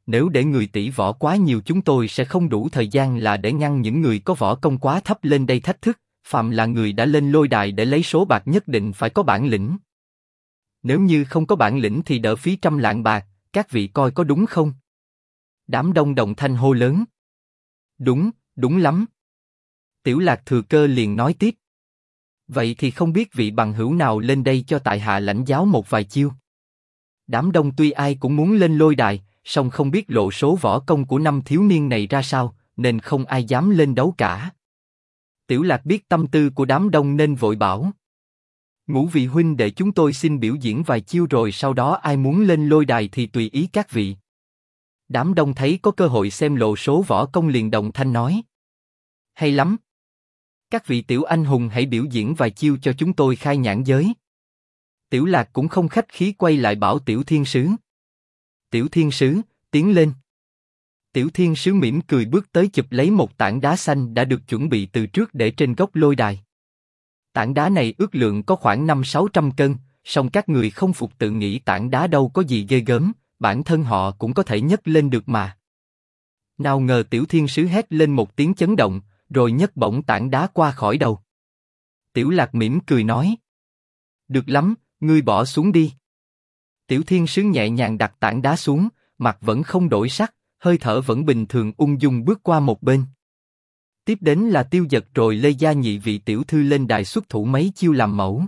nếu để người tỷ võ quá nhiều chúng tôi sẽ không đủ thời gian là để ngăn những người có võ công quá thấp lên đây thách thức, phàm là người đã lên lôi đài để lấy số bạc nhất định phải có bản lĩnh. Nếu như không có bản lĩnh thì đỡ phí trăm lạng bạc, các vị coi có đúng không? Đám đông đồng thanh hô lớn. Đúng, đúng lắm. Tiểu Lạc thừa cơ liền nói tiếp. Vậy thì không biết vị bằng hữu nào lên đây cho tại hạ lãnh giáo một vài chiêu. Đám đông tuy ai cũng muốn lên lôi đài, song không biết lộ số võ công của năm thiếu niên này ra sao, nên không ai dám lên đấu cả. Tiểu Lạc biết tâm tư của đám đông nên vội bảo. Ngũ vị huynh đệ chúng tôi xin biểu diễn vài chiêu rồi sau đó ai muốn lên lôi đài thì tùy ý các vị. Đám đông thấy có cơ hội xem lộ số võ công liền đồng thanh nói. Hay lắm. Các vị tiểu anh hùng hãy biểu diễn vài chiêu cho chúng tôi khai nhãn giới. Tiểu Lạc cũng không khách khí quay lại bảo Tiểu Thiên Sứ. Tiểu Thiên Sứ, tiến lên. Tiểu Thiên Sứ mỉm cười bước tới chụp lấy một tảng đá xanh đã được chuẩn bị từ trước để trên góc lôi đài. Tảng đá này ước lượng có khoảng 500-600 cân, song các người không phục tự nghĩ tảng đá đâu có gì ghê gớm, bản thân họ cũng có thể nhấc lên được mà. Nào ngờ Tiểu Thiên Sứ hét lên một tiếng chấn động, rồi nhấc bổng tảng đá qua khỏi đầu. Tiểu Lạc mỉm cười nói. Được lắm, ngươi bỏ xuống đi. Tiểu Thiên Sứ nhẹ nhàng đặt tảng đá xuống, mặt vẫn không đổi sắc, hơi thở vẫn bình thường ung dung bước qua một bên. Tiếp đến là Tiêu Dật rồi Lê Gia nhị vị tiểu thư lên đài xuất thủ mấy chiêu làm mẫu.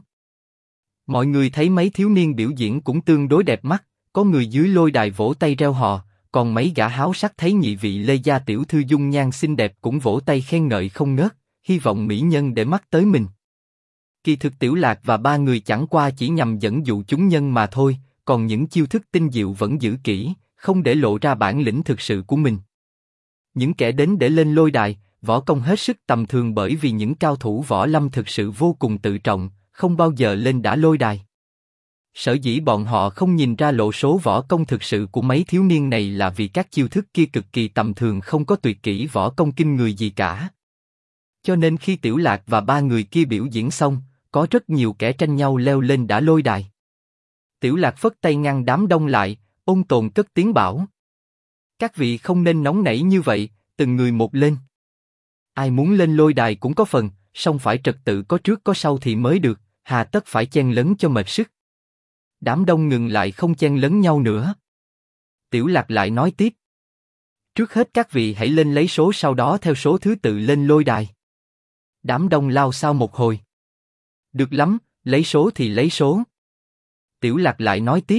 Mọi người thấy mấy thiếu niên biểu diễn cũng tương đối đẹp mắt, có người dưới lôi đài vỗ tay reo hò, còn mấy gã háo sắc thấy nhị vị Lê Gia tiểu thư dung nhan xinh đẹp cũng vỗ tay khen ngợi không ngớt, hy vọng mỹ nhân để mắt tới mình. Kỳ thực Tiểu Lạc và ba người chẳng qua chỉ nhằm dẫn dụ chúng nhân mà thôi, còn những chiêu thức tinh diệu vẫn giữ kỹ, không để lộ ra bản lĩnh thực sự của mình. Những kẻ đến để lên lôi đài, võ công hết sức tầm thường bởi vì những cao thủ võ lâm thực sự vô cùng tự trọng, không bao giờ lên đã lôi đài. Sở dĩ bọn họ không nhìn ra lộ số võ công thực sự của mấy thiếu niên này là vì các chiêu thức kia cực kỳ tầm thường không có tuyệt kỹ võ công kinh người gì cả. Cho nên khi Tiểu Lạc và ba người kia biểu diễn xong, có rất nhiều kẻ tranh nhau leo lên đã lôi đài. Tiểu Lạc phất tay ngăn đám đông lại, ôn tồn cất tiếng bảo. Các vị không nên nóng nảy như vậy, từng người một lên. Ai muốn lên lôi đài cũng có phần, song phải trật tự có trước có sau thì mới được, hà tất phải chen lấn cho mệt sức. Đám đông ngừng lại không chen lấn nhau nữa. Tiểu Lạc lại nói tiếp. Trước hết các vị hãy lên lấy số sau đó theo số thứ tự lên lôi đài. Đám đông lao xao một hồi. Được lắm, lấy số thì lấy số. Tiểu Lạc lại nói tiếp.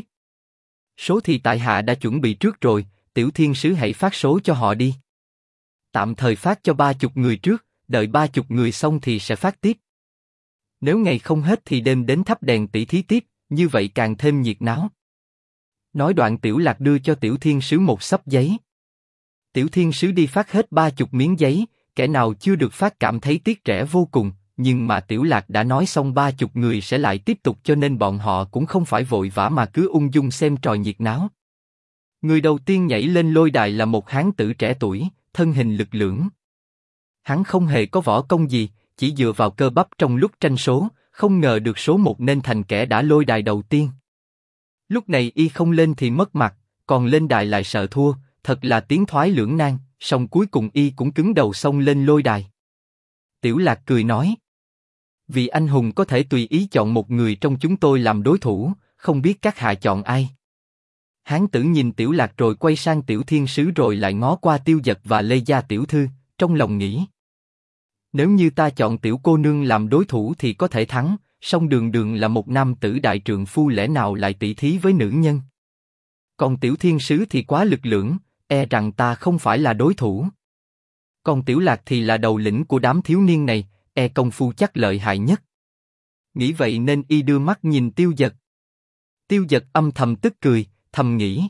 Số thì tại hạ đã chuẩn bị trước rồi, Tiểu Thiên Sứ hãy phát số cho họ đi. Tạm thời phát cho 30 người trước, đợi 30 người xong thì sẽ phát tiếp. Nếu ngày không hết thì đêm đến thắp đèn tỉ thí tiếp, như vậy càng thêm nhiệt náo. Nói đoạn Tiểu Lạc đưa cho Tiểu Thiên Sứ một xấp giấy. Tiểu Thiên Sứ đi phát hết 30 miếng giấy, kẻ nào chưa được phát cảm thấy tiếc rẻ vô cùng, nhưng mà Tiểu Lạc đã nói xong 30 người sẽ lại tiếp tục cho nên bọn họ cũng không phải vội vã mà cứ ung dung xem trò nhiệt náo. Người đầu tiên nhảy lên lôi đài là một hán tử trẻ tuổi, thân hình lực lưỡng. Hắn không hề có võ công gì, chỉ dựa vào cơ bắp trong lúc tranh số, không ngờ được số 1 nên thành kẻ đã lôi đài đầu tiên. Lúc này y không lên thì mất mặt, còn lên đài lại sợ thua, thật là tiến thoái lưỡng nan, song cuối cùng y cũng cứng đầu xông lên lôi đài. Tiểu Lạc cười nói. Vì anh hùng có thể tùy ý chọn một người trong chúng tôi làm đối thủ, không biết các hạ chọn ai. Hán tử nhìn Tiểu Lạc rồi quay sang Tiểu Thiên Sứ rồi lại ngó qua Tiêu Dật và Lê Gia tiểu thư, trong lòng nghĩ. Nếu như ta chọn tiểu cô nương làm đối thủ thì có thể thắng, song Đường Đường là một nam tử đại trượng phu lẽ nào lại tỷ thí với nữ nhân. Còn Tiểu Thiên Sứ thì quá lực lưỡng, e rằng ta không phải là đối thủ. Còn Tiểu Lạc thì là đầu lĩnh của đám thiếu niên này, e công phu chắc lợi hại nhất. Nghĩ vậy nên y đưa mắt nhìn Tiêu Dật. Tiêu Dật âm thầm tức cười, thầm nghĩ.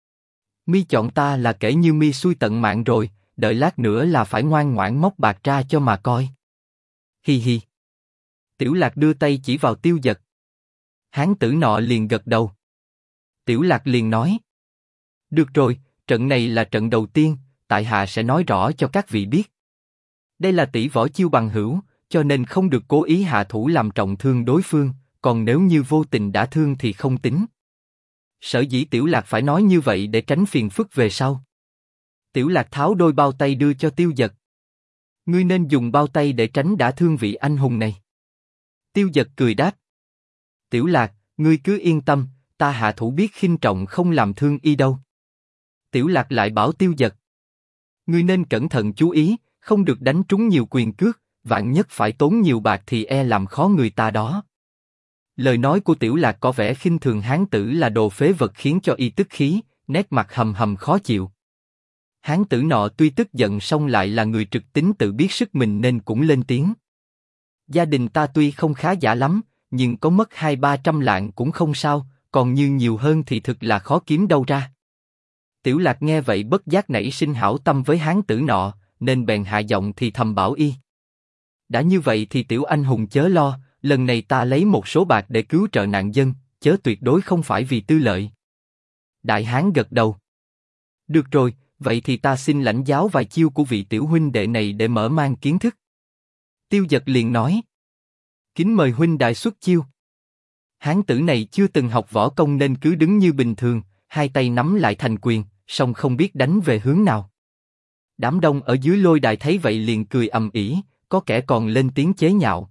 Mi chọn ta là kể như mi xui tận mạng rồi, đợi lát nữa là phải ngoan ngoãn móc bạc ra cho mà coi. Hi hi. Tiểu Lạc đưa tay chỉ vào Tiêu Dật. Hán tử nọ liền gật đầu. Tiểu Lạc liền nói. Được rồi, trận này là trận đầu tiên, tại hạ sẽ nói rõ cho các vị biết. Đây là tỷ võ chiêu bằng hữu, cho nên không được cố ý hạ thủ làm trọng thương đối phương, còn nếu như vô tình đã thương thì không tính. Sở dĩ Tiểu Lạc phải nói như vậy để tránh phiền phức về sau. Tiểu Lạc tháo đôi bao tay đưa cho Tiêu Dật. Ngươi nên dùng bao tay để tránh đả thương vị anh hùng này. Tiêu Dật cười đáp. Tiểu Lạc, ngươi cứ yên tâm, ta hạ thủ biết khinh trọng không làm thương y đâu. Tiểu Lạc lại bảo Tiêu Dật. Ngươi nên cẩn thận chú ý, không được đánh trúng nhiều quyền cước, vạn nhất phải tốn nhiều bạc thì e làm khó người ta đó. Lời nói của Tiểu Lạc có vẻ khinh thường hán tử là đồ phế vật khiến cho y tức khí, nét mặt hầm hầm khó chịu. Hán tử nọ tuy tức giận song lại là người trực tính tự biết sức mình nên cũng lên tiếng. Gia đình ta tuy không khá giả lắm, nhưng có mất 200-300 lạng cũng không sao, còn như nhiều hơn thì thực là khó kiếm đâu ra. Tiểu Lạc nghe vậy bất giác nảy sinh hảo tâm với hán tử nọ, nên bèn hạ giọng thì thầm bảo y. Đã như vậy thì tiểu anh hùng chớ lo, lần này ta lấy một số bạc để cứu trợ nạn dân, chớ tuyệt đối không phải vì tư lợi. Đại hán gật đầu. Được rồi, vậy thì ta xin lãnh giáo vài chiêu của vị tiểu huynh đệ này để mở mang kiến thức. Tiêu Dật liền nói. Kính mời huynh đại xuất chiêu. Hán tử này chưa từng học võ công nên cứ đứng như bình thường, hai tay nắm lại thành quyền, song không biết đánh về hướng nào. Đám đông ở dưới lôi đài thấy vậy liền cười ầm ĩ, có kẻ còn lên tiếng chế nhạo.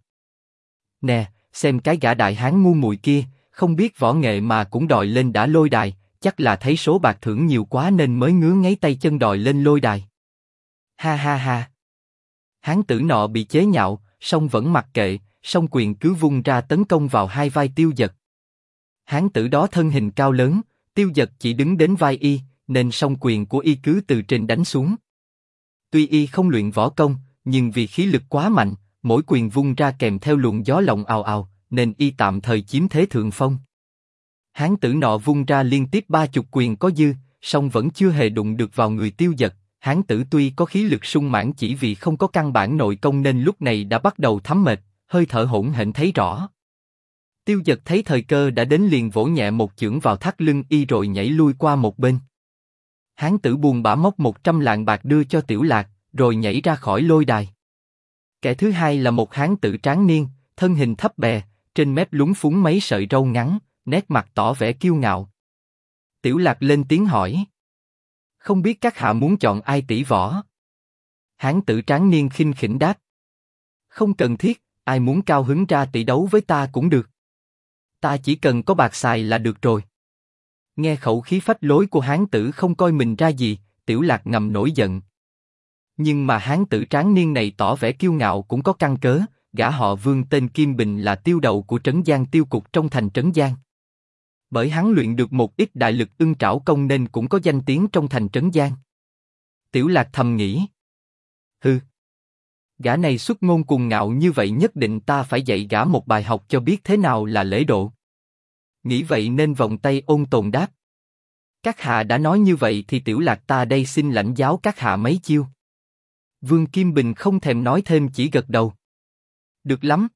Nè, xem cái gã đại hán ngu muội kia, không biết võ nghệ mà cũng đòi lên đã lôi đài, chắc là thấy số bạc thưởng nhiều quá nên mới ngứa ngáy tay chân đòi lên lôi đài. Ha ha ha. Hán tử nọ bị chế nhạo, song vẫn mặc kệ, song quyền cứ vung ra tấn công vào hai vai Tiêu Dật. Hán tử đó thân hình cao lớn, Tiêu Dật chỉ đứng đến vai y, nên song quyền của y cứ từ trên đánh xuống. Tuy y không luyện võ công, nhưng vì khí lực quá mạnh, mỗi quyền vung ra kèm theo luồng gió lộng ào ào, nên y tạm thời chiếm thế thượng phong. Hán tử nọ vung ra liên tiếp 30 quyền có dư, song vẫn chưa hề đụng được vào người Tiêu Dật. Hán tử tuy có khí lực sung mãn chỉ vì không có căn bản nội công nên lúc này đã bắt đầu thấm mệt, hơi thở hỗn hển thấy rõ. Tiêu Dật thấy thời cơ đã đến liền vỗ nhẹ một chưởng vào thắt lưng y rồi nhảy lui qua một bên. Hán tử buồn bã móc 100 lạng bạc đưa cho Tiểu Lạc, rồi nhảy ra khỏi lôi đài. Kẻ thứ hai là một hán tử tráng niên, thân hình thấp bè, trên mép lúng phúng mấy sợi râu ngắn, nét mặt tỏ vẻ kiêu ngạo. Tiểu Lạc lên tiếng hỏi. Không biết các hạ muốn chọn ai tỷ võ? Hán tử tráng niên khinh khỉnh đáp. Không cần thiết, ai muốn cao hứng ra tỷ đấu với ta cũng được. Ta chỉ cần có bạc xài là được rồi. Nghe khẩu khí phách lối của hán tử không coi mình ra gì, Tiểu Lạc ngầm nổi giận. Nhưng mà hán tử tráng niên này tỏ vẻ kiêu ngạo cũng có căn cớ, gã họ Vương tên Kim Bình là tiêu đầu của Trấn Giang tiêu cục trong thành Trấn Giang. Bởi hắn luyện được một ít đại lực ưng trảo công nên cũng có danh tiếng trong thành Trấn Giang. Tiểu Lạc thầm nghĩ. Hừ. Gã này xuất ngôn cuồng ngạo như vậy nhất định ta phải dạy gã một bài học cho biết thế nào là lễ độ. Nghĩ vậy nên vòng tay ôn tồn đáp. Các hạ đã nói như vậy thì Tiểu Lạc ta đây xin lãnh giáo các hạ mấy chiêu. Vương Kim Bình không thèm nói thêm chỉ gật đầu. Được lắm.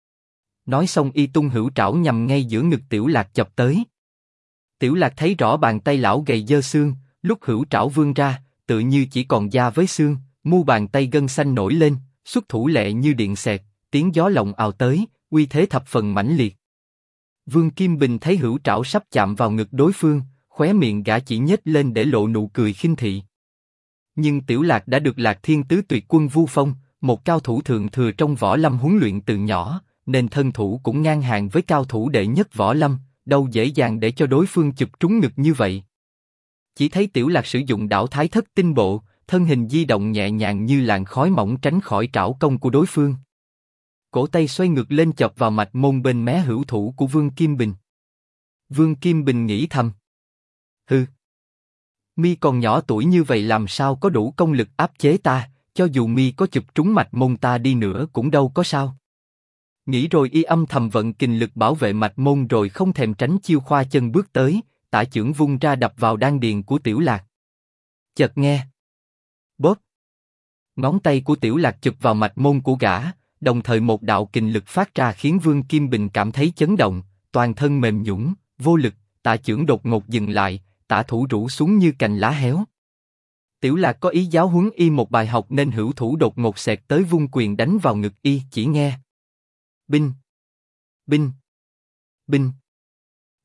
Nói xong y tung hữu trảo nhằm ngay giữa ngực Tiểu Lạc chập tới. Tiểu Lạc thấy rõ bàn tay lão gầy dơ xương, lúc hữu trảo vươn ra, tự như chỉ còn da với xương, mu bàn tay gân xanh nổi lên, xuất thủ lẹ như điện xẹt, tiếng gió lộng ào tới, uy thế thập phần mãnh liệt. Vương Kim Bình thấy hữu trảo sắp chạm vào ngực đối phương, khóe miệng gã chỉ nhếch lên để lộ nụ cười khinh thị. Nhưng Tiểu Lạc đã được Lạc Thiên Tứ Tuyệt Quân vu phong, một cao thủ thượng thừa trong võ lâm huấn luyện từ nhỏ, nên thân thủ cũng ngang hàng với cao thủ đệ nhất võ lâm, đâu dễ dàng để cho đối phương chụp trúng ngực như vậy. Chỉ thấy Tiểu Lạc sử dụng đảo Thái Thất Tinh Bộ, thân hình di động nhẹ nhàng như làn khói mỏng tránh khỏi trảo công của đối phương. Cổ tay xoay ngược lên chọc vào mạch môn bên mé hữu thủ của Vương Kim Bình. Vương Kim Bình nghĩ thầm. Hừ. Mi còn nhỏ tuổi như vậy làm sao có đủ công lực áp chế ta, cho dù mi có chụp trúng mạch môn ta đi nữa cũng đâu có sao. Nghĩ rồi y âm thầm vận kình lực bảo vệ mạch môn rồi không thèm tránh chiêu khoa chân bước tới, tả chưởng vung ra đập vào đan điền của Tiểu Lạc. Chợt nghe. Bóp. Ngón tay của Tiểu Lạc chụp vào mạch môn của gã, đồng thời một đạo kình lực phát ra khiến Vương Kim Bình cảm thấy chấn động, toàn thân mềm nhũn, vô lực, tả chưởng đột ngột dừng lại, tả thủ rũ xuống như cành lá héo. Tiểu Lạc có ý giáo huấn y một bài học nên hữu thủ đột ngột xẹt tới vung quyền đánh vào ngực y, chỉ nghe. Binh! Binh! Binh!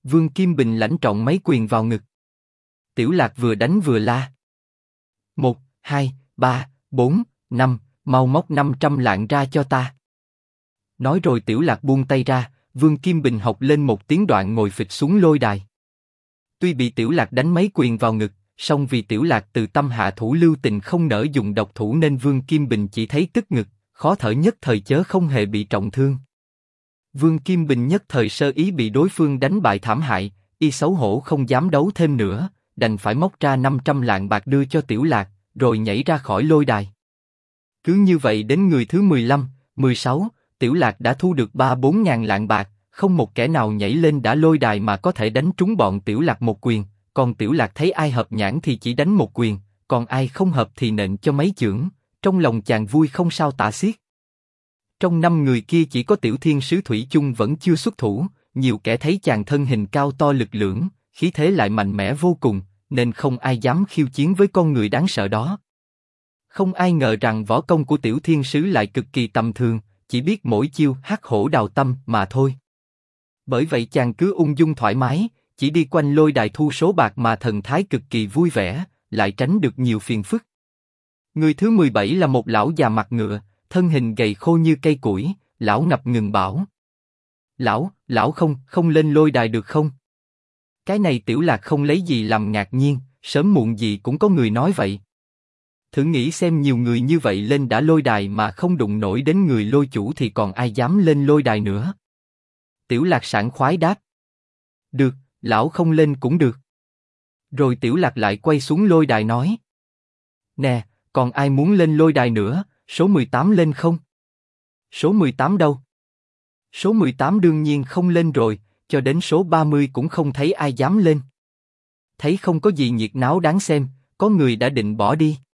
Vương Kim Bình lãnh trọng mấy quyền vào ngực. Tiểu Lạc vừa đánh vừa la. 1, 2, 3, 4, 5, mau móc 500 lạng ra cho ta. Nói rồi Tiểu Lạc buông tay ra, Vương Kim Bình học lên một tiếng đoạn ngồi phịch xuống lôi đài. Tuy bị Tiểu Lạc đánh mấy quyền vào ngực, song vì Tiểu Lạc từ tâm hạ thủ lưu tình không nỡ dùng độc thủ nên Vương Kim Bình chỉ thấy tức ngực, khó thở nhất thời chớ không hề bị trọng thương. Vương Kim Bình nhất thời sơ ý bị đối phương đánh bại thảm hại, y xấu hổ không dám đấu thêm nữa, đành phải móc ra 500 lạng bạc đưa cho Tiểu Lạc, rồi nhảy ra khỏi lôi đài. Cứ như vậy đến người thứ 15, 16, Tiểu Lạc đã thu được 3-4 ngàn lạng bạc, không một kẻ nào nhảy lên đã lôi đài mà có thể đánh trúng bọn Tiểu Lạc một quyền, còn Tiểu Lạc thấy ai hợp nhãn thì chỉ đánh một quyền, còn ai không hợp thì nện cho mấy chưởng, trong lòng chàng vui không sao tả xiết. Trong 5 người kia chỉ có Tiểu Thiên Sứ Thủy chung vẫn chưa xuất thủ, nhiều kẻ thấy chàng thân hình cao to lực lưỡng, khí thế lại mạnh mẽ vô cùng, nên không ai dám khiêu chiến với con người đáng sợ đó. Không ai ngờ rằng võ công của Tiểu Thiên Sứ lại cực kỳ tầm thường, chỉ biết mỗi chiêu hắc hổ đào tâm mà thôi. Bởi vậy chàng cứ ung dung thoải mái, chỉ đi quanh lôi đài thu số bạc mà thần thái cực kỳ vui vẻ, lại tránh được nhiều phiền phức. Người thứ 17 là một lão già mặt ngựa, thân hình gầy khô như cây củi, lão ngập ngừng bảo. Lão không lên lôi đài được không? Cái này Tiểu Lạc không lấy gì làm ngạc nhiên, sớm muộn gì cũng có người nói vậy. Thử nghĩ xem nhiều người như vậy lên đã lôi đài mà không đụng nổi đến người lôi chủ thì còn ai dám lên lôi đài nữa. Tiểu Lạc sảng khoái đáp. Được, lão không lên cũng được. Rồi Tiểu Lạc lại quay xuống lôi đài nói. Nè, còn ai muốn lên lôi đài nữa, số 18 lên không? Số 18 đâu? Số 18 đương nhiên không lên rồi, cho đến số 30 cũng không thấy ai dám lên. Thấy không có gì nhiệt náo đáng xem, có người đã định bỏ đi.